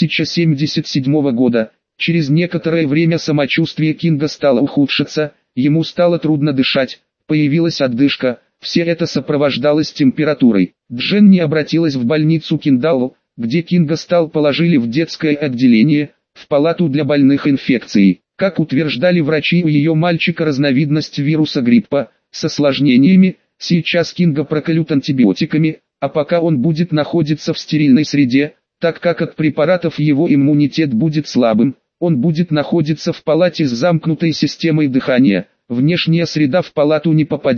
2077 года. Через некоторое время самочувствие Кинга стало ухудшаться, ему стало трудно дышать, появилась отдышка, все это сопровождалось температурой. Дженни обратилась в больницу Киндалл, где Кинга положили в детское отделение, в палату для больных инфекцией. Как утверждали врачи, у ее мальчика разновидность вируса гриппа, с осложнениями. Сейчас Кинга проколют антибиотиками, а пока он будет находиться в стерильной среде, так как от препаратов его иммунитет будет слабым, он будет находиться в палате с замкнутой системой дыхания, внешняя среда в палату не попадет,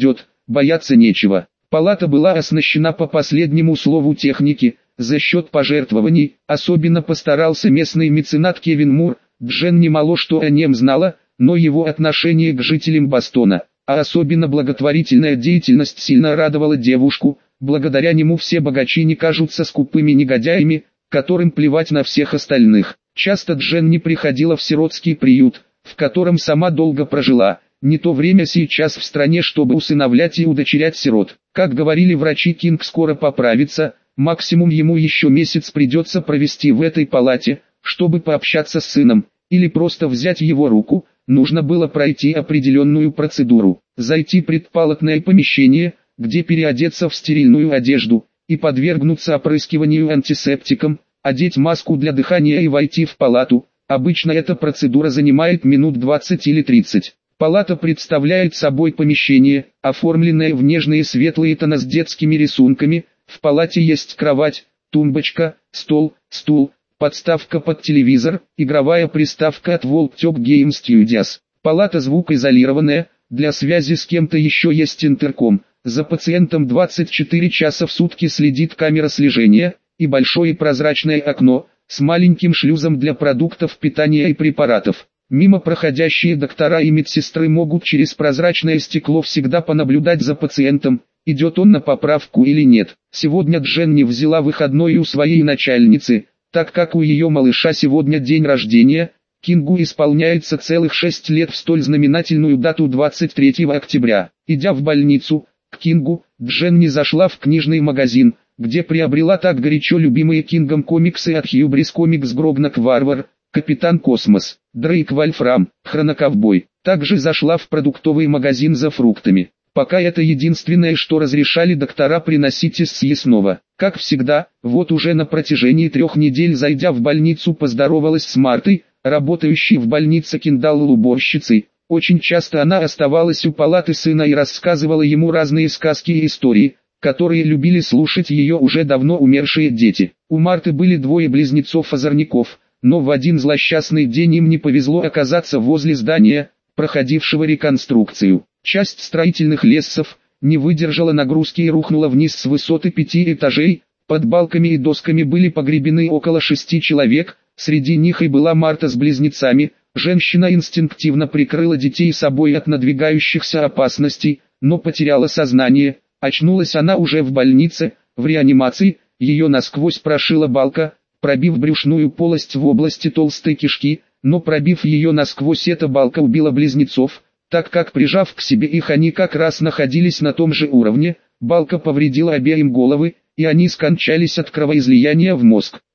бояться нечего. Палата была оснащена по последнему слову техники, за счет пожертвований. Особенно постарался местный меценат Кевин Мур. Джен немало что о нем знала, но его отношение к жителям Бостона, а особенно благотворительная деятельность сильно радовала девушку. Благодаря нему все богачи не кажутся скупыми негодяями, которым плевать на всех остальных. Часто Джен не приходила в сиротский приют, в котором сама долго прожила. Не то время сейчас в стране, чтобы усыновлять и удочерять сирот. Как говорили врачи, Кинг скоро поправится, максимум ему еще месяц придется провести в этой палате, чтобы пообщаться с сыном, или просто взять его руку. Нужно было пройти определенную процедуру, зайти в предпалатное помещение, где переодеться в стерильную одежду, и подвергнуться опрыскиванию антисептиком, одеть маску для дыхания и войти в палату. Обычно эта процедура занимает минут 20 или 30. Палата представляет собой помещение, оформленное в нежные светлые тона с детскими рисунками. В палате есть кровать, тумбочка, стол, стул, подставка под телевизор, игровая приставка от Walktop Game Studios. Палата звукоизолированная, для связи с кем-то еще есть интерком. За пациентом 24 часа в сутки следит камера слежения, и большое прозрачное окно, с маленьким шлюзом для продуктов питания и препаратов. Мимо проходящие доктора и медсестры могут через прозрачное стекло всегда понаблюдать за пациентом, идет он на поправку или нет. Сегодня Джен не взяла выходной у своей начальницы, так как у ее малыша сегодня день рождения. Кингу исполняется целых 6 лет в столь знаменательную дату 23 октября. Идя в больницу, к Кингу, Джен не зашла в книжный магазин, где приобрела так горячо любимые Кингом комиксы от Hubris Comics Грогнак Варвар, Капитан Космос, Дрейк Вольфрам, Хроноковбой. Также зашла в продуктовый магазин за фруктами. Пока это единственное, что разрешали доктора приносить из съестного. Как всегда, вот уже на протяжении 3 недель, зайдя в больницу, поздоровалась с Мартой, работающей в больнице киндалл-уборщицей. Очень часто она оставалась у палаты сына и рассказывала ему разные сказки и истории, которые любили слушать ее уже давно умершие дети. У Марты были 2 близнецов-озорников, но в один злосчастный день им не повезло оказаться возле здания, проходившего реконструкцию. Часть строительных лессов не выдержала нагрузки и рухнула вниз с высоты 5 этажей. Под балками и досками были погребены около 6 человек, среди них и была Марта с близнецами. Женщина инстинктивно прикрыла детей собой от надвигающихся опасностей, но потеряла сознание. Очнулась она уже в больнице, в реанимации. Ее насквозь прошила балка, пробив брюшную полость в области толстой кишки, но пробив ее насквозь, эта балка убила близнецов, так как, прижав к себе их, они как раз находились на том же уровне. Балка повредила обеим головы, и они скончались от кровоизлияния в мозг.